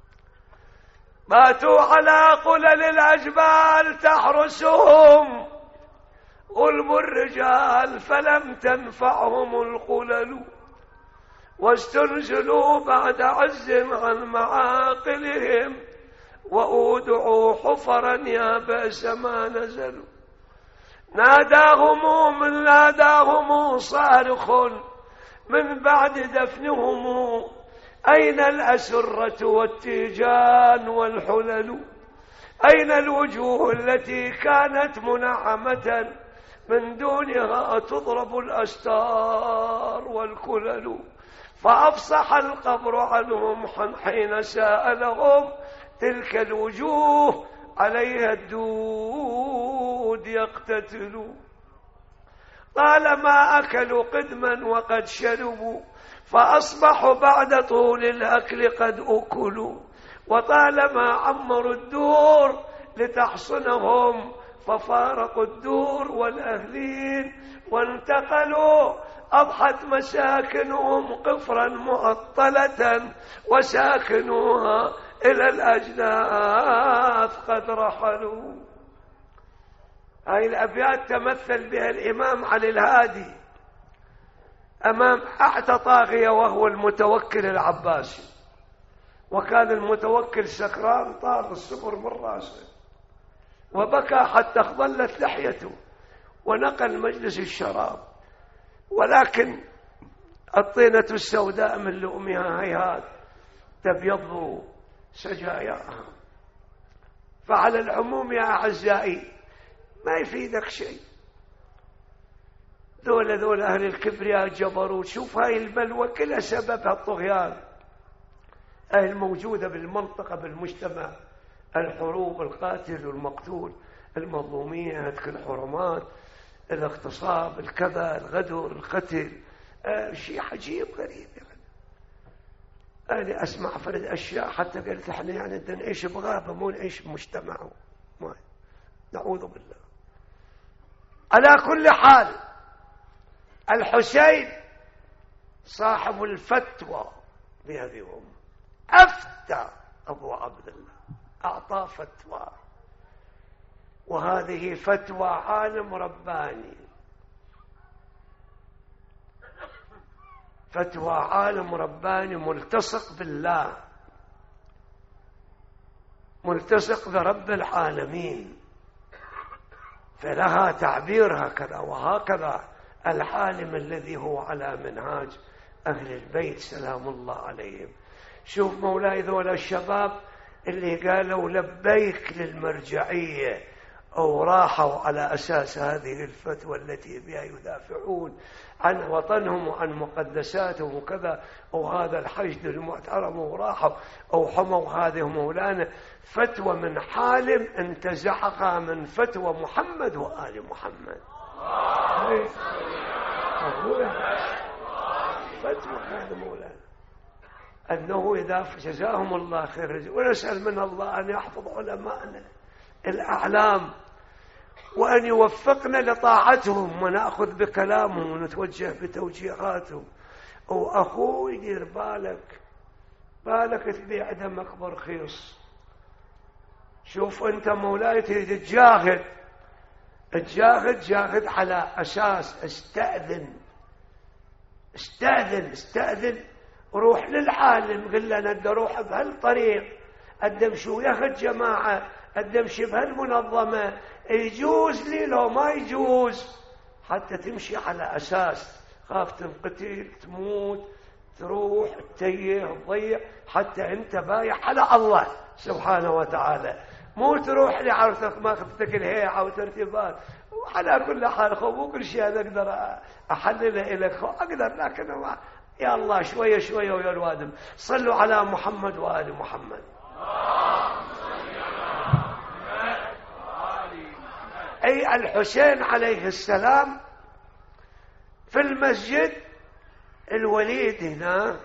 باتوا على قلل الأجبال تحرسهم غلب الرجال، فلم تنفعهم القلل، واستنزلوا بعد عز عن معاقلهم، وأودعوا حفرا يا بأس ما نزلوا. ناداهم من ناداهم صارخ من بعد دفنهم، أين الأسرة والتيجان والحلل؟ أين الوجوه التي كانت منعمة من دونها تضرب الأستار والكلل؟ فأفصح القبر عنهم حين سألهم تلك الوجوه عليها الدود يقتتل. طالما أكلوا قدما وقد شربوا، فأصبحوا بعد طول الأكل قد أكلوا. وطالما عمروا الدور لتحصنهم، ففارقوا الدور والأهلين وانتقلوا. أضحت مساكنهم قفرا معطلة، وساكنوها إلى الأجناث قد رحلوا. هاي الأبيات تمثل بها الإمام علي الهادي أمام أعتى طاغية وهو المتوكل العباسي، وكان المتوكل سكران طار الصبر من راسه، وبكى حتى اخضلت لحيته، ونقل مجلس الشراب. ولكن الطينة السوداء من لؤمها هيهات تبيض سجاياها. فعلى العموم يا أعزائي ما يفيدك شيء. دول دول أهل الكبرياء الجبروت. شوف هاي البلوى كلها سببها الطغيان، هاي الموجودة بالمنطقة بالمجتمع، الحروب، القاتل والمقتول، المظلومية، هتك الحرمات، الاغتصاب، الكذا، الغدر، القتل. آه شيء عجيب غريب يعني. أنا أسمع فرد أشياء حتى قلت إحنا يعني بدنا نعيش بغابة مو نعيش بمجتمع. ما نعوذ بالله. على كل حال الحسين صاحب الفتوى بهذه الأمة أفتى أبو عبد الله، أعطى فتوى، وهذه فتوى عالم رباني، فتوى عالم رباني ملتصق بالله، ملتصق برب العالمين، فلها تعبير هكذا. وهكذا العالم الذي هو على منهاج أهل البيت سلام الله عليهم. شوف مولاي ذول الشباب اللي قالوا لبيك للمرجعية أو راحوا على أساس هذه الفتوى التي بها يدافعون عن وطنهم وعن مقدساتهم وكذا، أو هذا الحشد المحترم وراحوا أو حموا هذه مولانا فتوى من حالم انتزعها من فتوى محمد وآل محمد. فتوى هذا مولانا أنه إذا جزاهم الله خير، ونسأل من الله أن يحفظ علماءنا الأعلام وأن يوفقنا لطاعتهم ونأخذ بكلامهم ونتوجه بتوجيهاتهم. أو أخوي يدير بالك، بالك تبيع دمك برخيص. شوف أنت مولاي تريد تجاهد، تجاهد جاهد على أساس استأذن استأذن استأذن روح للعالم قل له أنا بدي أروح بهالطريق، أدمشي ويا الجماعة، أدمشي بهالمنظمة، يجوز لي لو ما يجوز حتى تمشي على أساس خاف تنقتل تموت تروح تتيه تضيع، حتى أنت بايع على الله سبحانه وتعالى، مو تروح لي عرفتك ما خفتك الهيعة وترتيبات. وعلى كل حال خو مو كل شيء هذا أقدر أحلله إليك، خو أقدر لكن ما يا الله شوية شوية ويا الوادم. صلوا على محمد وآل محمد. أي الحسين عليه السلام في المسجد، الوليد هنا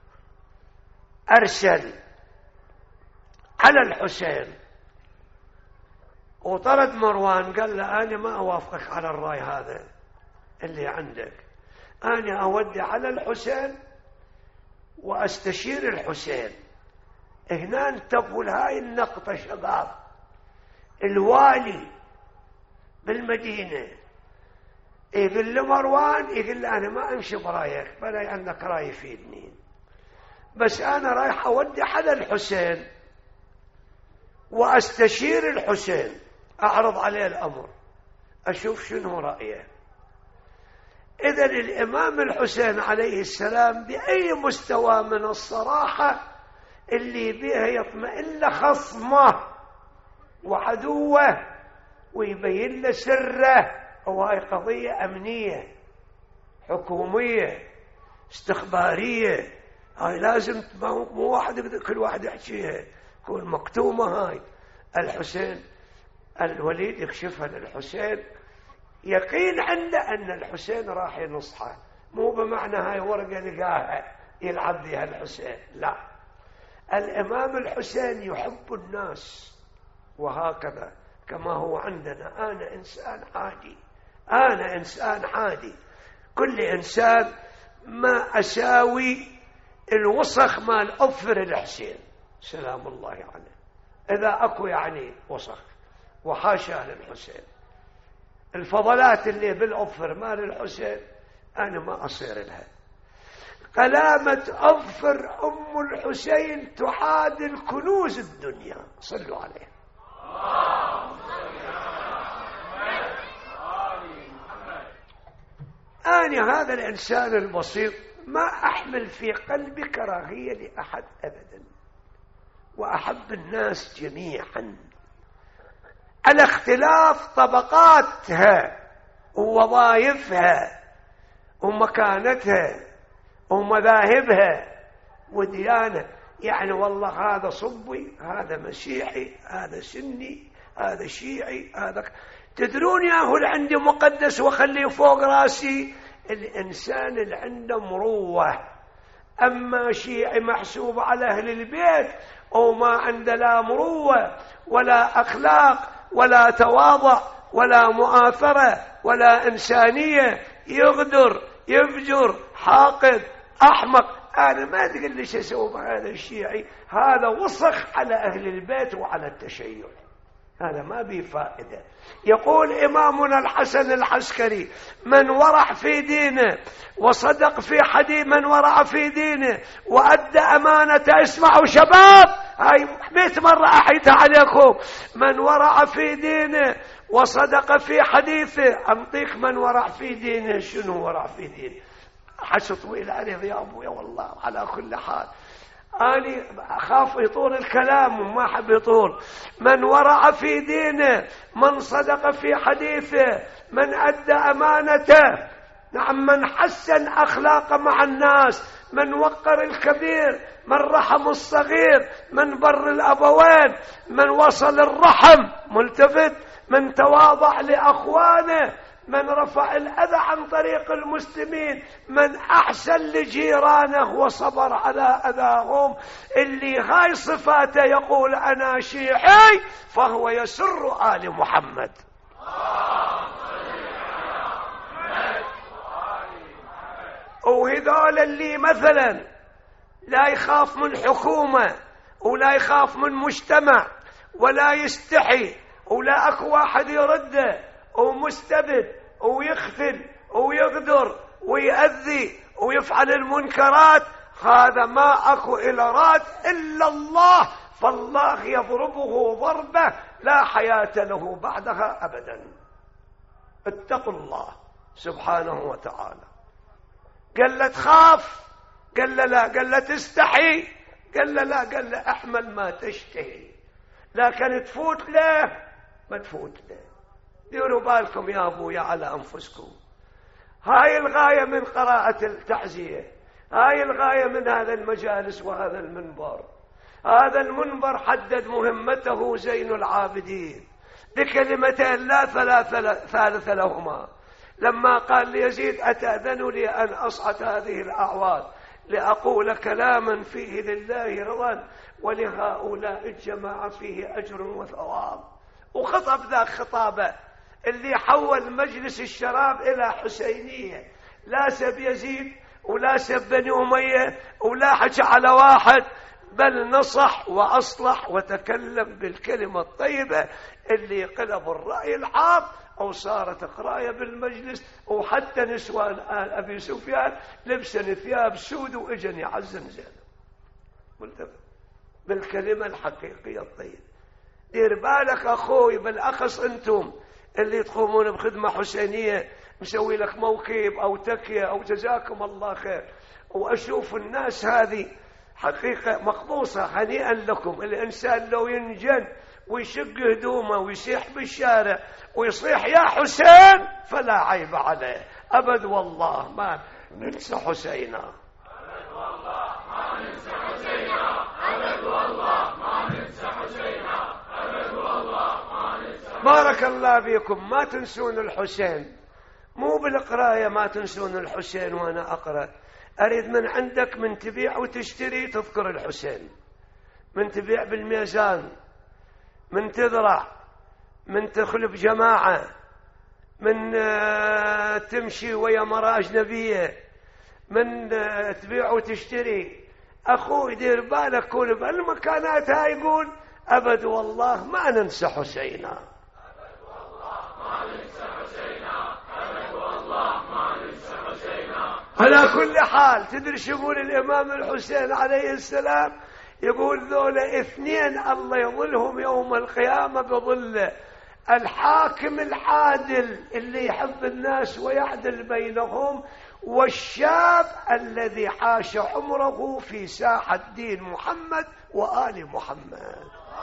أرسل على الحسين وطرد مروان، قال له أنا ما أوافقك على الرأي هذا اللي عندك، أنا أودي على الحسين وأستشير الحسين. هنا انتبهوا لهاي النقطة شباب. الوالي بالمدينة يقول لمروان، يقول له أنا ما أمشي برأيك، بلا عندك رأي يفيدني، بس أنا رايح أودي على الحسين وأستشير الحسين، أعرض عليه الأمر أشوف شنو رأيه. إذن الإمام الحسين عليه السلام بأي مستوى من الصراحة اللي بها يطمئن خصمه وعدوه ويبين له سره، وهي قضية أمنية حكومية استخبارية، هاي لازم مو واحد كل واحد يحكيها، تكون مكتومة. هاي الحسين الوليد يكشفها للحسين، يقين عنده أن الحسين راح ينصحه، مو بمعنى هاي ورقة لقاها يلعب بها الحسين، لا، الإمام الحسين يحب الناس وهكذا كما هو عندنا. أنا إنسان عادي، أنا إنسان عادي، كل إنسان ما أساوي الوسخ مال أظفر الحسين سلام الله عليه، إذا أكو يعني وسخ وحاشا للحسين، الفضلات اللي بالأظفر مال الحسين أنا ما أصير لها. قلامة أظفر أم الحسين تعادل كنوز الدنيا، صلوا عليه. أنا هذا الإنسان البسيط ما أحمل في قلبي كراهية لأحد أبدا، وأحب الناس جميعا على اختلاف طبقاتها ووظائفها ومكانتها ومذاهبها وديانة. يعني والله هذا صبي، هذا مسيحي، هذا سني، هذا شيعي، هذا ك... تدرون يا هو اللي عندي مقدس وخليه فوق راسي الإنسان اللي عنده مروة. أما شيعي محسوب على أهل البيت وما عنده لا مروة ولا أخلاق ولا تواضع ولا مؤاثرة ولا إنسانية، يغدر يفجر حاقد أحمق. أنا ما تقول لي شو أسوي بهذا الشيعي، هذا وسخ على أهل البيت وعلى التشيع، هذا ما بيه فائدة. يقول إمامنا الحسن العسكري: من ورع في دينه وصدق في حديث، من ورع في دينه وأدى أمانته، اسمعوا شباب هاي مئة مرة أحيتها عليكم، من ورع في دينه وصدق في حديثه. أنطيك من ورع في دينه، شنو ورع في دينه؟ حش طويل عليه يا أبويا والله. على كل حال أنا أخاف يطول الكلام وما أحب يطول. من ورع في دينه، من صدق في حديثه، من أدى أمانته، نعم، من حسن أخلاقه مع الناس، من وقر الكبير، من رحم الصغير، من بر الأبوين، من وصل الرحم ملتفت، من تواضع لأخوانه، من رفع الأذى عن طريق المسلمين، من أحسن لجيرانه وصبر على أذاهم. اللي هاي صفاته يقول أنا شيعي فهو يسر آل محمد. وهذول اللي مثلا لا يخاف من حكومة ولا يخاف من مجتمع ولا يستحي ولا أكو واحد يرده، ومستبد ويختل ويغدر ويأذي ويفعل المنكرات، هذا ما أكو إلا راد إلا الله، فالله يضربه ضربة لا حياة له بعدها أبدا. اتقوا الله سبحانه وتعالى. قال له تخاف؟ قال له لا. قال له تستحي؟ قال له لا. قال له احمل ما تشتهي، لكن تفوت له ما تفوت له. ديروا بالكم يا ابويا على انفسكم. هاي الغاية من قراءة التعزية، هاي الغاية من هذا المجالس وهذا المنبر. هذا المنبر حدد مهمته زين العابدين بكلمتين لا ثالث لهما، لما قال ليزيد أتأذن لي أن أصعد هذه الأعواد لأقول كلاما فيه لله رضا ولهؤلاء الجماعة فيه أجر وثواب. وخطب ذاك خطابه اللي حول مجلس الشراب إلى حسينية، لا سب يزيد ولا سب بني أمية ولا حكى على واحد، بل نصح وأصلح وتكلم بالكلمة الطيبة اللي قلب الرأي العام أو صارت قراية بالمجلس. وحتى نسوان آل أبي سفيان لبسن ثياب سود وإجن يعزن زينب بالكلمة الحقيقية الطيبة. دير بالك أخوي، بالأخص أنتم اللي تقومون بخدمة حسينية، مسوي لك موكب أو تكية أو جزاكم الله خير. وأشوف الناس هذه حقيقة مقبوصة، هنيئا لكم. الإنسان لو ينجن ويشق هدومه ويسيح بالشارع ويصيح يا حسين فلا عيب عليه أبد والله ما ننسى حسينا، أبد والله ما ننسى حسينا، أبد والله ما ننسى حسينا، أبد والله ما ننسى. بارك الله بكم. ما تنسون الحسين، مو بالقراية ما تنسون الحسين. وأنا أقرأ أريد من عندك من تبيع وتشتري تذكر الحسين، من تبيع بالميزان، من تزرع، من تخلف جماعة، من تمشي ويا مرأة أجنبية، من تبيع وتشتري. أخوي دير بالك كل بالمكانات هاي يقول أبد والله ما ننسى حسينا، أبد والله ما ننسى حسينا، أبد والله ما ننسى حسينا. على كل حال تدري شو يقول الإمام الحسين عليه السلام؟ يقول ذولا اثنين الله يظلهم يوم القيامة بظله، الحاكم العادل اللي يحب الناس ويعدل بينهم، والشاب الذي عاش عمره في ساحة دين محمد وآل محمد.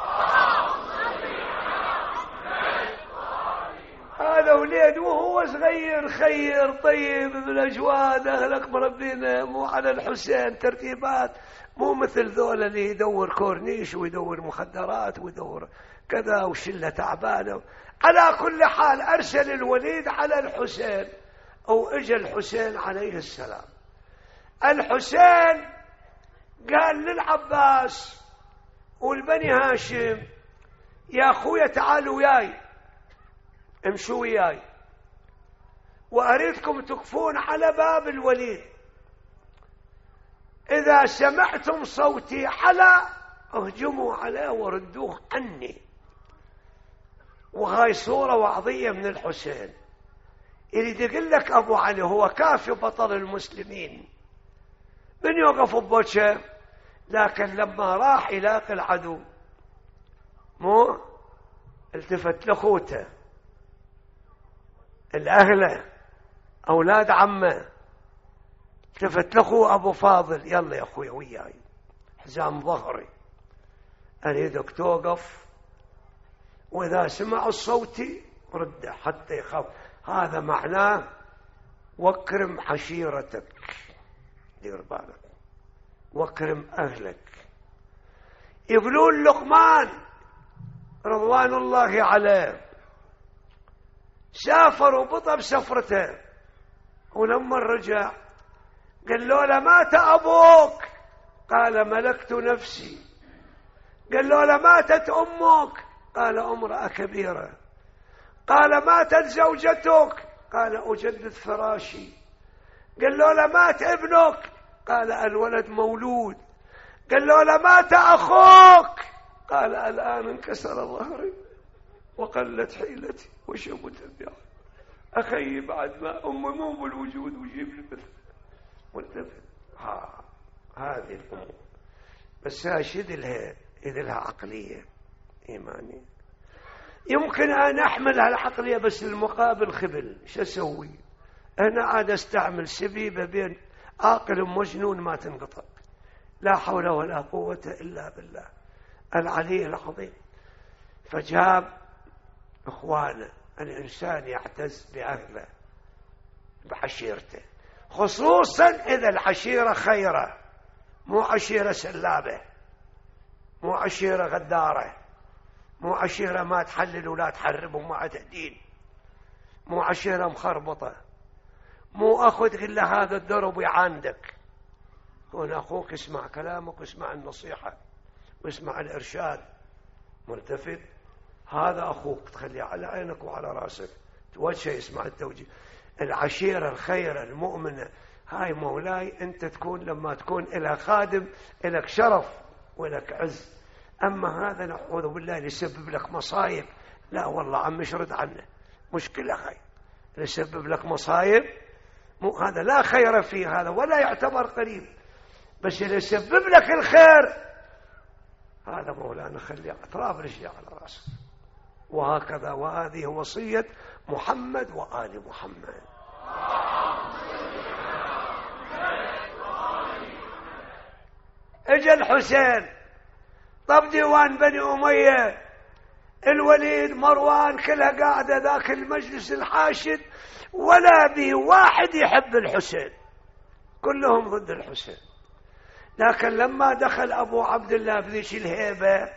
هذا وليد وهو صغير خير طيب بالأجواد، أهلك مربينا مو على الحسين ترتيبات، مو مثل ذولا اللي يدور كورنيش ويدور مخدرات ويدور كذا وشلة تعبانة. على كل حال أرسل الوليد على الحسين، أو إجا الحسين عليه السلام. الحسين قال للعباس والبني هاشم يا أخويا تعالوا وياي، امشوا وياي، وأريدكم تقفون على باب الوليد، إذا سمعتم صوتي على اهجموا عليه وردوه عني. وهاي صورة وعظية من الحسين. يريد يقول لك أبو علي هو كافي بطل المسلمين من يوقف بوجهه، لكن لما راح يلاقي العدو مو التفت لأخوته الأهله أولاد عمه، التفت لأخوه أبو فاضل يلا يا أخوي وياي حزام ظهري أريدك توقف، وإذا سمع الصوت رده حتى يخاف. هذا معناه واكرم عشيرتك، دير بالك، واكرم أهلك. يقولون لقمان رضوان الله عليه سافر وبطل سفرته، ولما رجع قال له لمات أبوك، قال ملكت نفسي. قال له لماتت أمك، قال امرأة كبيرة. قال ماتت زوجتك، قال أجدد فراشي. قال له لمات ابنك، قال الولد مولود. قال له لمات أخوك، قال الآن انكسر ظهري وقلت حيلتي وشبت البيع. أخي بعد ما أمي مو بالوجود وجيب لي مثل والتفت. ها هذه الأمور بس هاشد لها إذا لها عقلية إيمانية. يمكن أن أحمل هالعقلية بس المقابل خبل، شو أسوي؟ أنا عاد استعمل سبيبة بين عاقل ومجنون ما تنقطع. لا حول ولا قوة إلا بالله العلي العظيم. فجاب إخوانه، الإنسان يعتز بأهله بعشيرته، خصوصا إذا العشيرة خيرة، مو عشيرة سلابة، مو عشيرة غدارة، مو عشيرة ما تحلل ولا تحرب وما تهدين، مو عشيرة مخربطة، مو أخذ تقول له هذا الدرب يعاندك. كون أخوك اسمع كلامك واسمع النصيحة واسمع الإرشاد، ملتفت، هذا أخوك تخليه على عينك وعلى راسك، توجه يسمع التوجيه. العشيرة الخيرة المؤمنة هاي مولاي أنت تكون لما تكون إلى خادم إلك شرف ولك عز. أما هذا نعوذ بالله يسبب لك مصايب، لا والله عم يشرد عنه مشكلة خير، يسبب لك مصايب مو هذا لا خير فيه هذا ولا يعتبر قريب، بس اللي يسبب لك الخير هذا مولانا خلي أطراف رجلي على رأسه. وهكذا، وهذه وصية محمد وآل محمد. اجى الحسين، طب ديوان بني أمية، الوليد، مروان، كلها قاعدة ذاك المجلس الحاشد، ولا بي واحد يحب الحسين، كلهم ضد الحسين. لكن لما دخل أبو عبد الله بذيش الهيبة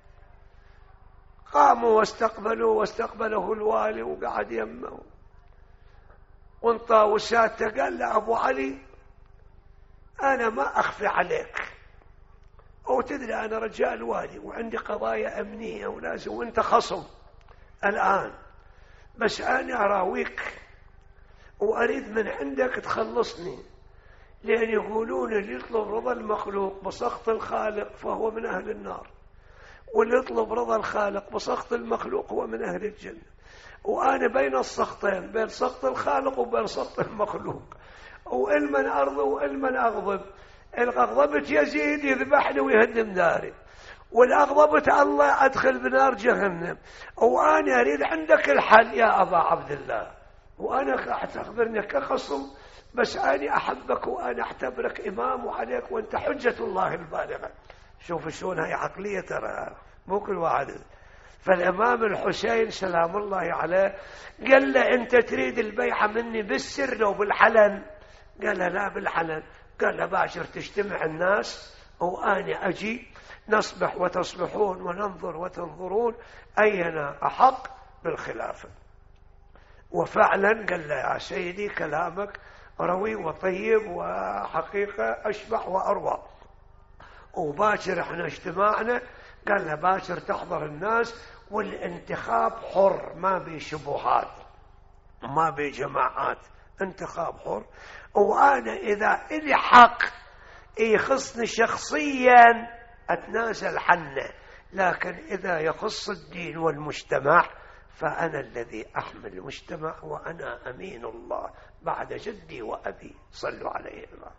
قاموا واستقبلوا واستقبله الوالي وقعد يمه وانطى وساته. قال له أبو علي أنا ما أخفي عليك، أو تدري أنا رجال والي وعندي قضايا أمنية ولازم، وانت خصم الآن، بس أنا أراويك وأريد من عندك تخلصني، لأن يقولون اللي يطلب رضا المخلوق بسخط الخالق فهو من أهل النار، واللي يطلب رضا الخالق بسخط المخلوق هو من أهل الجنة. وأنا بين السخطين، بين سخط الخالق وبين سخط المخلوق، وإلمن أرضي وإلمن أغضب. الغضبت يزيد يذبحني ويهدم داري، والأغضبت الله أدخل بنار جهنم. وأنا أريد عندك الحل يا أبا عبد الله، وأنا أعتبرني كخصم، بس أنا أحبك وأنا أعتبرك إمام وعليك وأنت حجة الله البالغة. شوف شلون هاي عقلية ترى، مو كل واحد. فالإمام الحسين سلام الله عليه قال له أنت تريد البيعة مني بالسر لو بالحلن؟ قال له لا بالحلن. قال له باشر تجتمع الناس وأنا أجي نصبح وتصبحون وننظر وتنظرون أينا أحق بالخلافة. وفعلا قال له يا سيدي كلامك روي وطيب وحقيقة أشبع وأروع، وباشر احنا اجتماعنا. قال له باشر تحضر الناس، والانتخاب حر، ما بي شبهات ما بي جماعات، انتخاب حر. وأنا إذا إلي حق يخصني شخصيا أتنازل عنه، لكن إذا يخص الدين والمجتمع فأنا الذي أحمل المجتمع، وأنا أمين الله بعد جدي وأبي. صلوا عليه الله.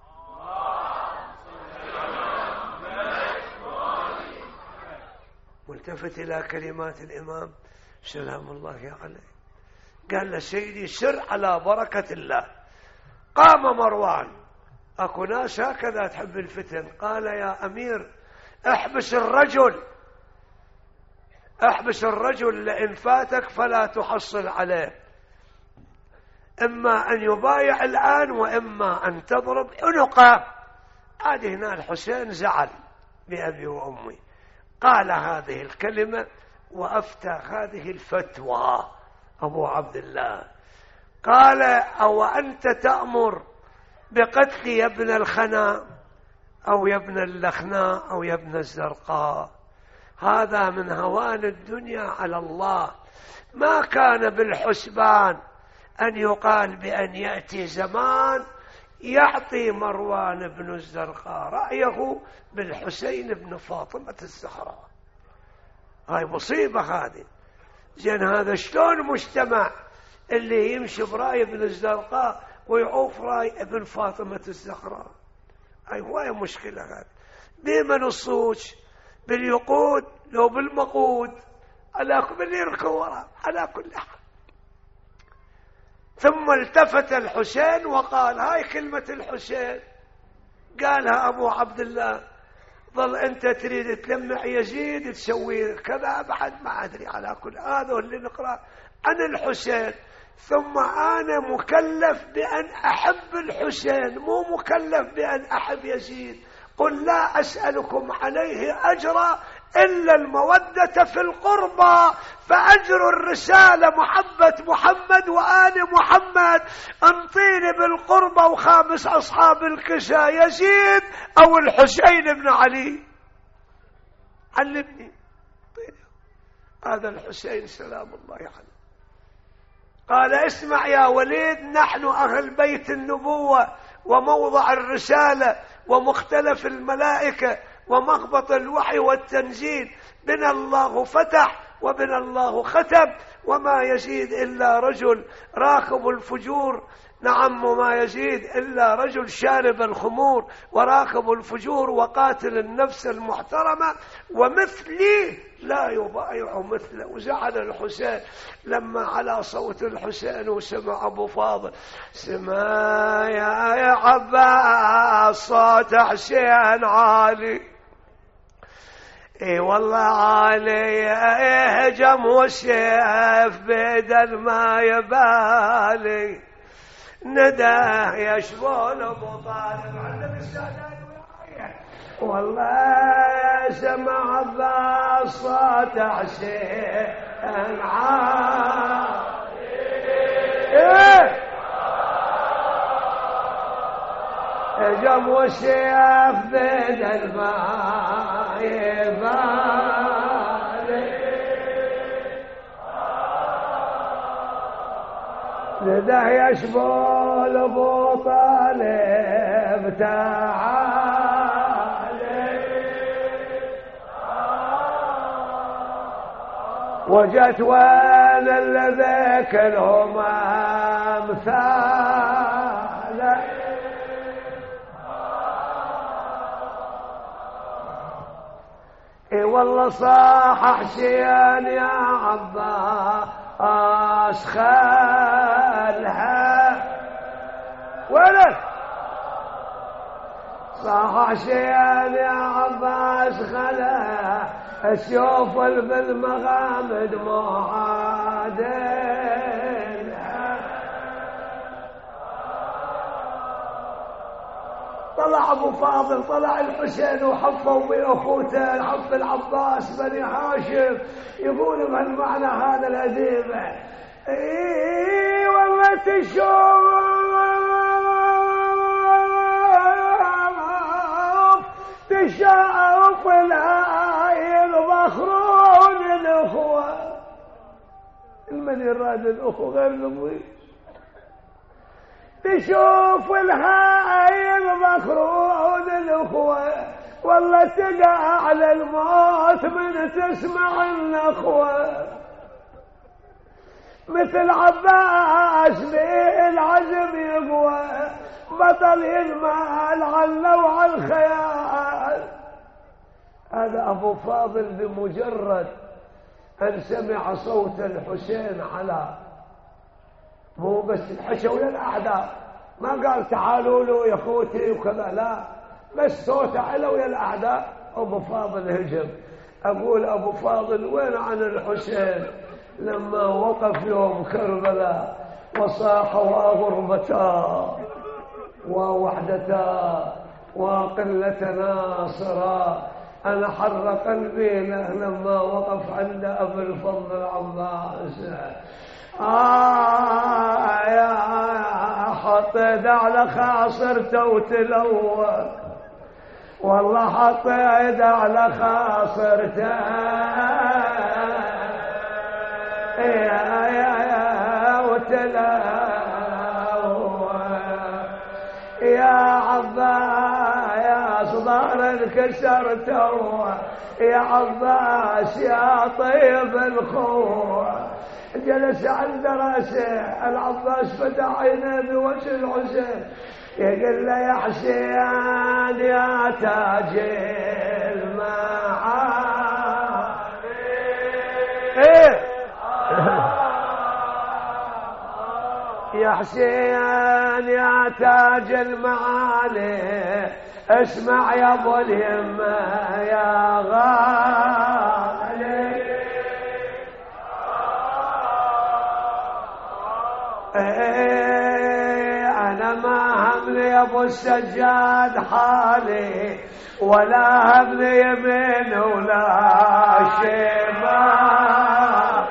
والتفت إلى كلمات الإمام سلام الله عليه، قال له سيدي سر على بركة الله. قام مروان، أكو ناس هكذا تحب الفتن، قال يا أمير احبس الرجل، احبس الرجل لئن فاتك فلا تحصل عليه، إما أن يبايع الآن وإما أن تضرب عنقه. عاد هنا الحسين زعل بأبي وأمي، قال هذه الكلمة وأفتى هذه الفتوى أبو عبد الله، قال أو أنت تأمر بقتل يا ابن الخنا أو يا ابن اللخناء أو يا ابن الزرقاء؟ هذا من هوان الدنيا على الله. ما كان بالحسبان أن يقال بأن يأتي زمان يعطي مروان بن الزرقاء رأيه بالحسين بن فاطمة الزهراء. هاي مصيبة هذه. زين هذا شلون مجتمع اللي يمشي برأي ابن الزرقاء ويعوف رأي ابن فاطمة الزهراء؟ هاي هواية مشكلة هذه. بمن الصوت؟ باليقود لو بالمقود، على كل يركض وراء على كل حال. ثم التفت الحسين وقال: هاي كلمة الحسين قالها أبو عبد الله، ظل أنت تريد تلمع يزيد تسوي كذا، بعد ما أدري. على كل هذا اللي نقرأ عن الحسين. ثم أنا مكلف بأن أحب الحسين، مو مكلف بأن أحب يزيد. قل: لا أسألكم عليه أجرا إلا المودة في القربى، فأجر الرسالة محبة محمد وآل محمد. انطيني بالقربى وخامس أصحاب الكساء يزيد أو الحسين بن علي، علمني. هذا الحسين سلام الله عليه يعني. قال: اسمع يا وليد، نحن أهل بيت النبوة وموضع الرسالة ومختلف الملائكة ومخبط الوحي والتنزيل، بنا الله فتح وبنا الله ختم، وما يزيد إلا رجل راكب الفجور. نعم، وما يزيد إلا رجل شارب الخمور وراكب الفجور وقاتل النفس المحترمة، ومثلي لا يبايع مثله. وزعل الحسين لما على صوت الحسين وسمع أبو فاضل: سمع يا عباس صوت حسين عالي، اي والله عالي، هجم والسيف بدل ما يبالي، نداه يشبون ابو طالب عندك السادات والله سمع عباس صوت حسين عالي، هجم والسيف بدل ما يبالي، لده يشبول ابو طالب تعالي، وجت وين الذي كلهم امثاله، اي والله صاح حسين يا عباس خالها، ولد صاح حسين يا عباس خالها، السيوف بالمغامد معادلها. طلع ابو فاضل، طلع الحسين وحفوا باخوته الحف العباس بني هاشم، يقول بهالمعنى هذا الاديب: اي والله تشوف تشوف لا يبخرون الاخوه، المن يراد الاخوه غير الابوي، تشوف الهاي المخرون الاخوة، والله تقع على الموت من تسمع النخوة، مثل عباس بالعزم يقوى، بطل يجمال عن نوع الخيال. هذا ابو فاضل بمجرد ان سمع صوت الحسين على، مو بس الحشو للأعداء، ما قال تعالوا له يا اخوتي وكذا، لا، بس صوت علو للأعداء. أبو فاضل هجم. أقول أبو فاضل وين عن الحسين لما وقف يوم كربلاء وصاح وغربتا ووحدتا وقلة ناصرا، أنا حر قلبي له لما وقف عند أبي الفضل العباس. آه يا حطيت على خاصرته وتلوى، والله حطيت على خاصرته يا يا يا وتلوى، يا عباس يا صدار انكسرته، يا عباس يا طيب الخوة. جلس عند راسه العباس فتح عينه بوجه الحسين، يقول له: يا حسين يا تاج المعالي، يا حسين يا تاج المعالي اسمع يا ابو اليمه يا غالي انا ما همني يا ابو السجاد حالي ولا همني يمين ولا شمال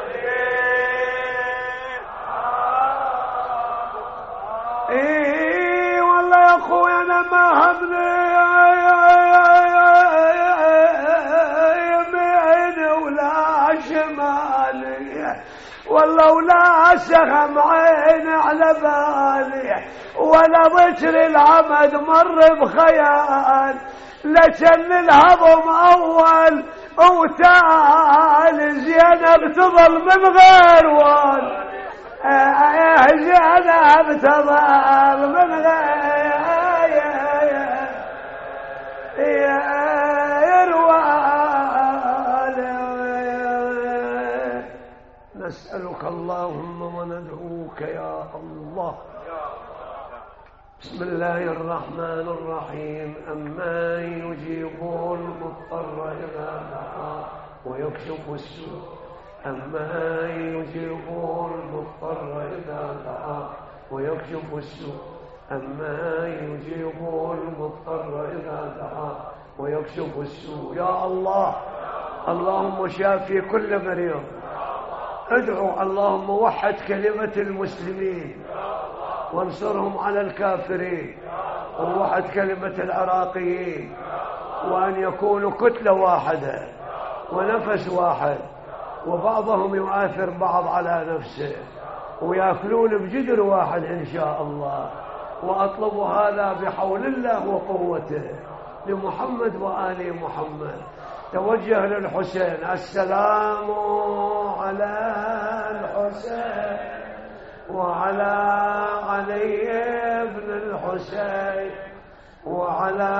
اي والله يا اخوي انا ما همني يمين ولا شمال والله ولا سهم عيني على بالي ولا بشر العمد مر بخيال لكن الهضم اول وتالي زينب تظل من غير وال زينب تظل من غير وال نسألك اللهم وندعوك يا الله. بسم الله الرحمن الرحيم. أما يجيب المضطر إذا دعاه ويكشف السوء أما يجيب المضطر إذا دعاه ويكشف السوء أما يجيب المضطر إذا دعاه ويكشف السوء. يا الله اللهم شافي كل مريض. ادعو اللهم وحد كلمة المسلمين وانصرهم على الكافرين ووحد كلمة العراقيين وأن يكونوا كتلة واحدة ونفس واحد وبعضهم يؤثر بعض على نفسه ويأكلون بجدر واحد إن شاء الله. وأطلب هذا بحول الله وقوته لمحمد وآل محمد. توجه للحسين. السلام على الحسين وعلى علي بن الحسين وعلى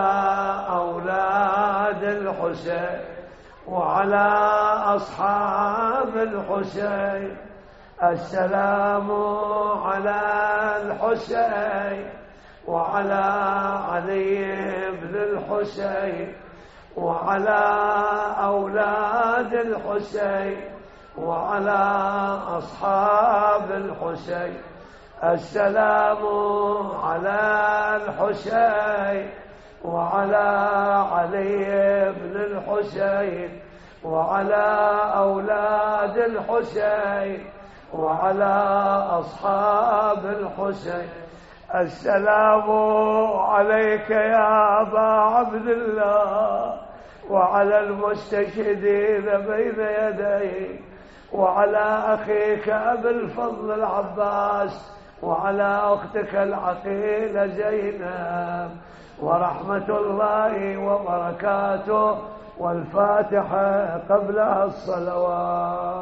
أولاد الحسين وعلى أصحاب الحسين. السلام على الحسين وعلى علي بن الحسين وعلى أولاد الحسين وعلى أصحاب الحسين. السلام على الحسين وعلى علي بن الحسين وعلى أولاد الحسين وعلى أصحاب الحسين. السلام عليك يا أبا عبد الله وعلى المستشهدين بين يديك وعلى أخيك أبي الفضل العباس وعلى أختك العقيلة زينب ورحمة الله وبركاته. والفاتحة قبلها الصلوات.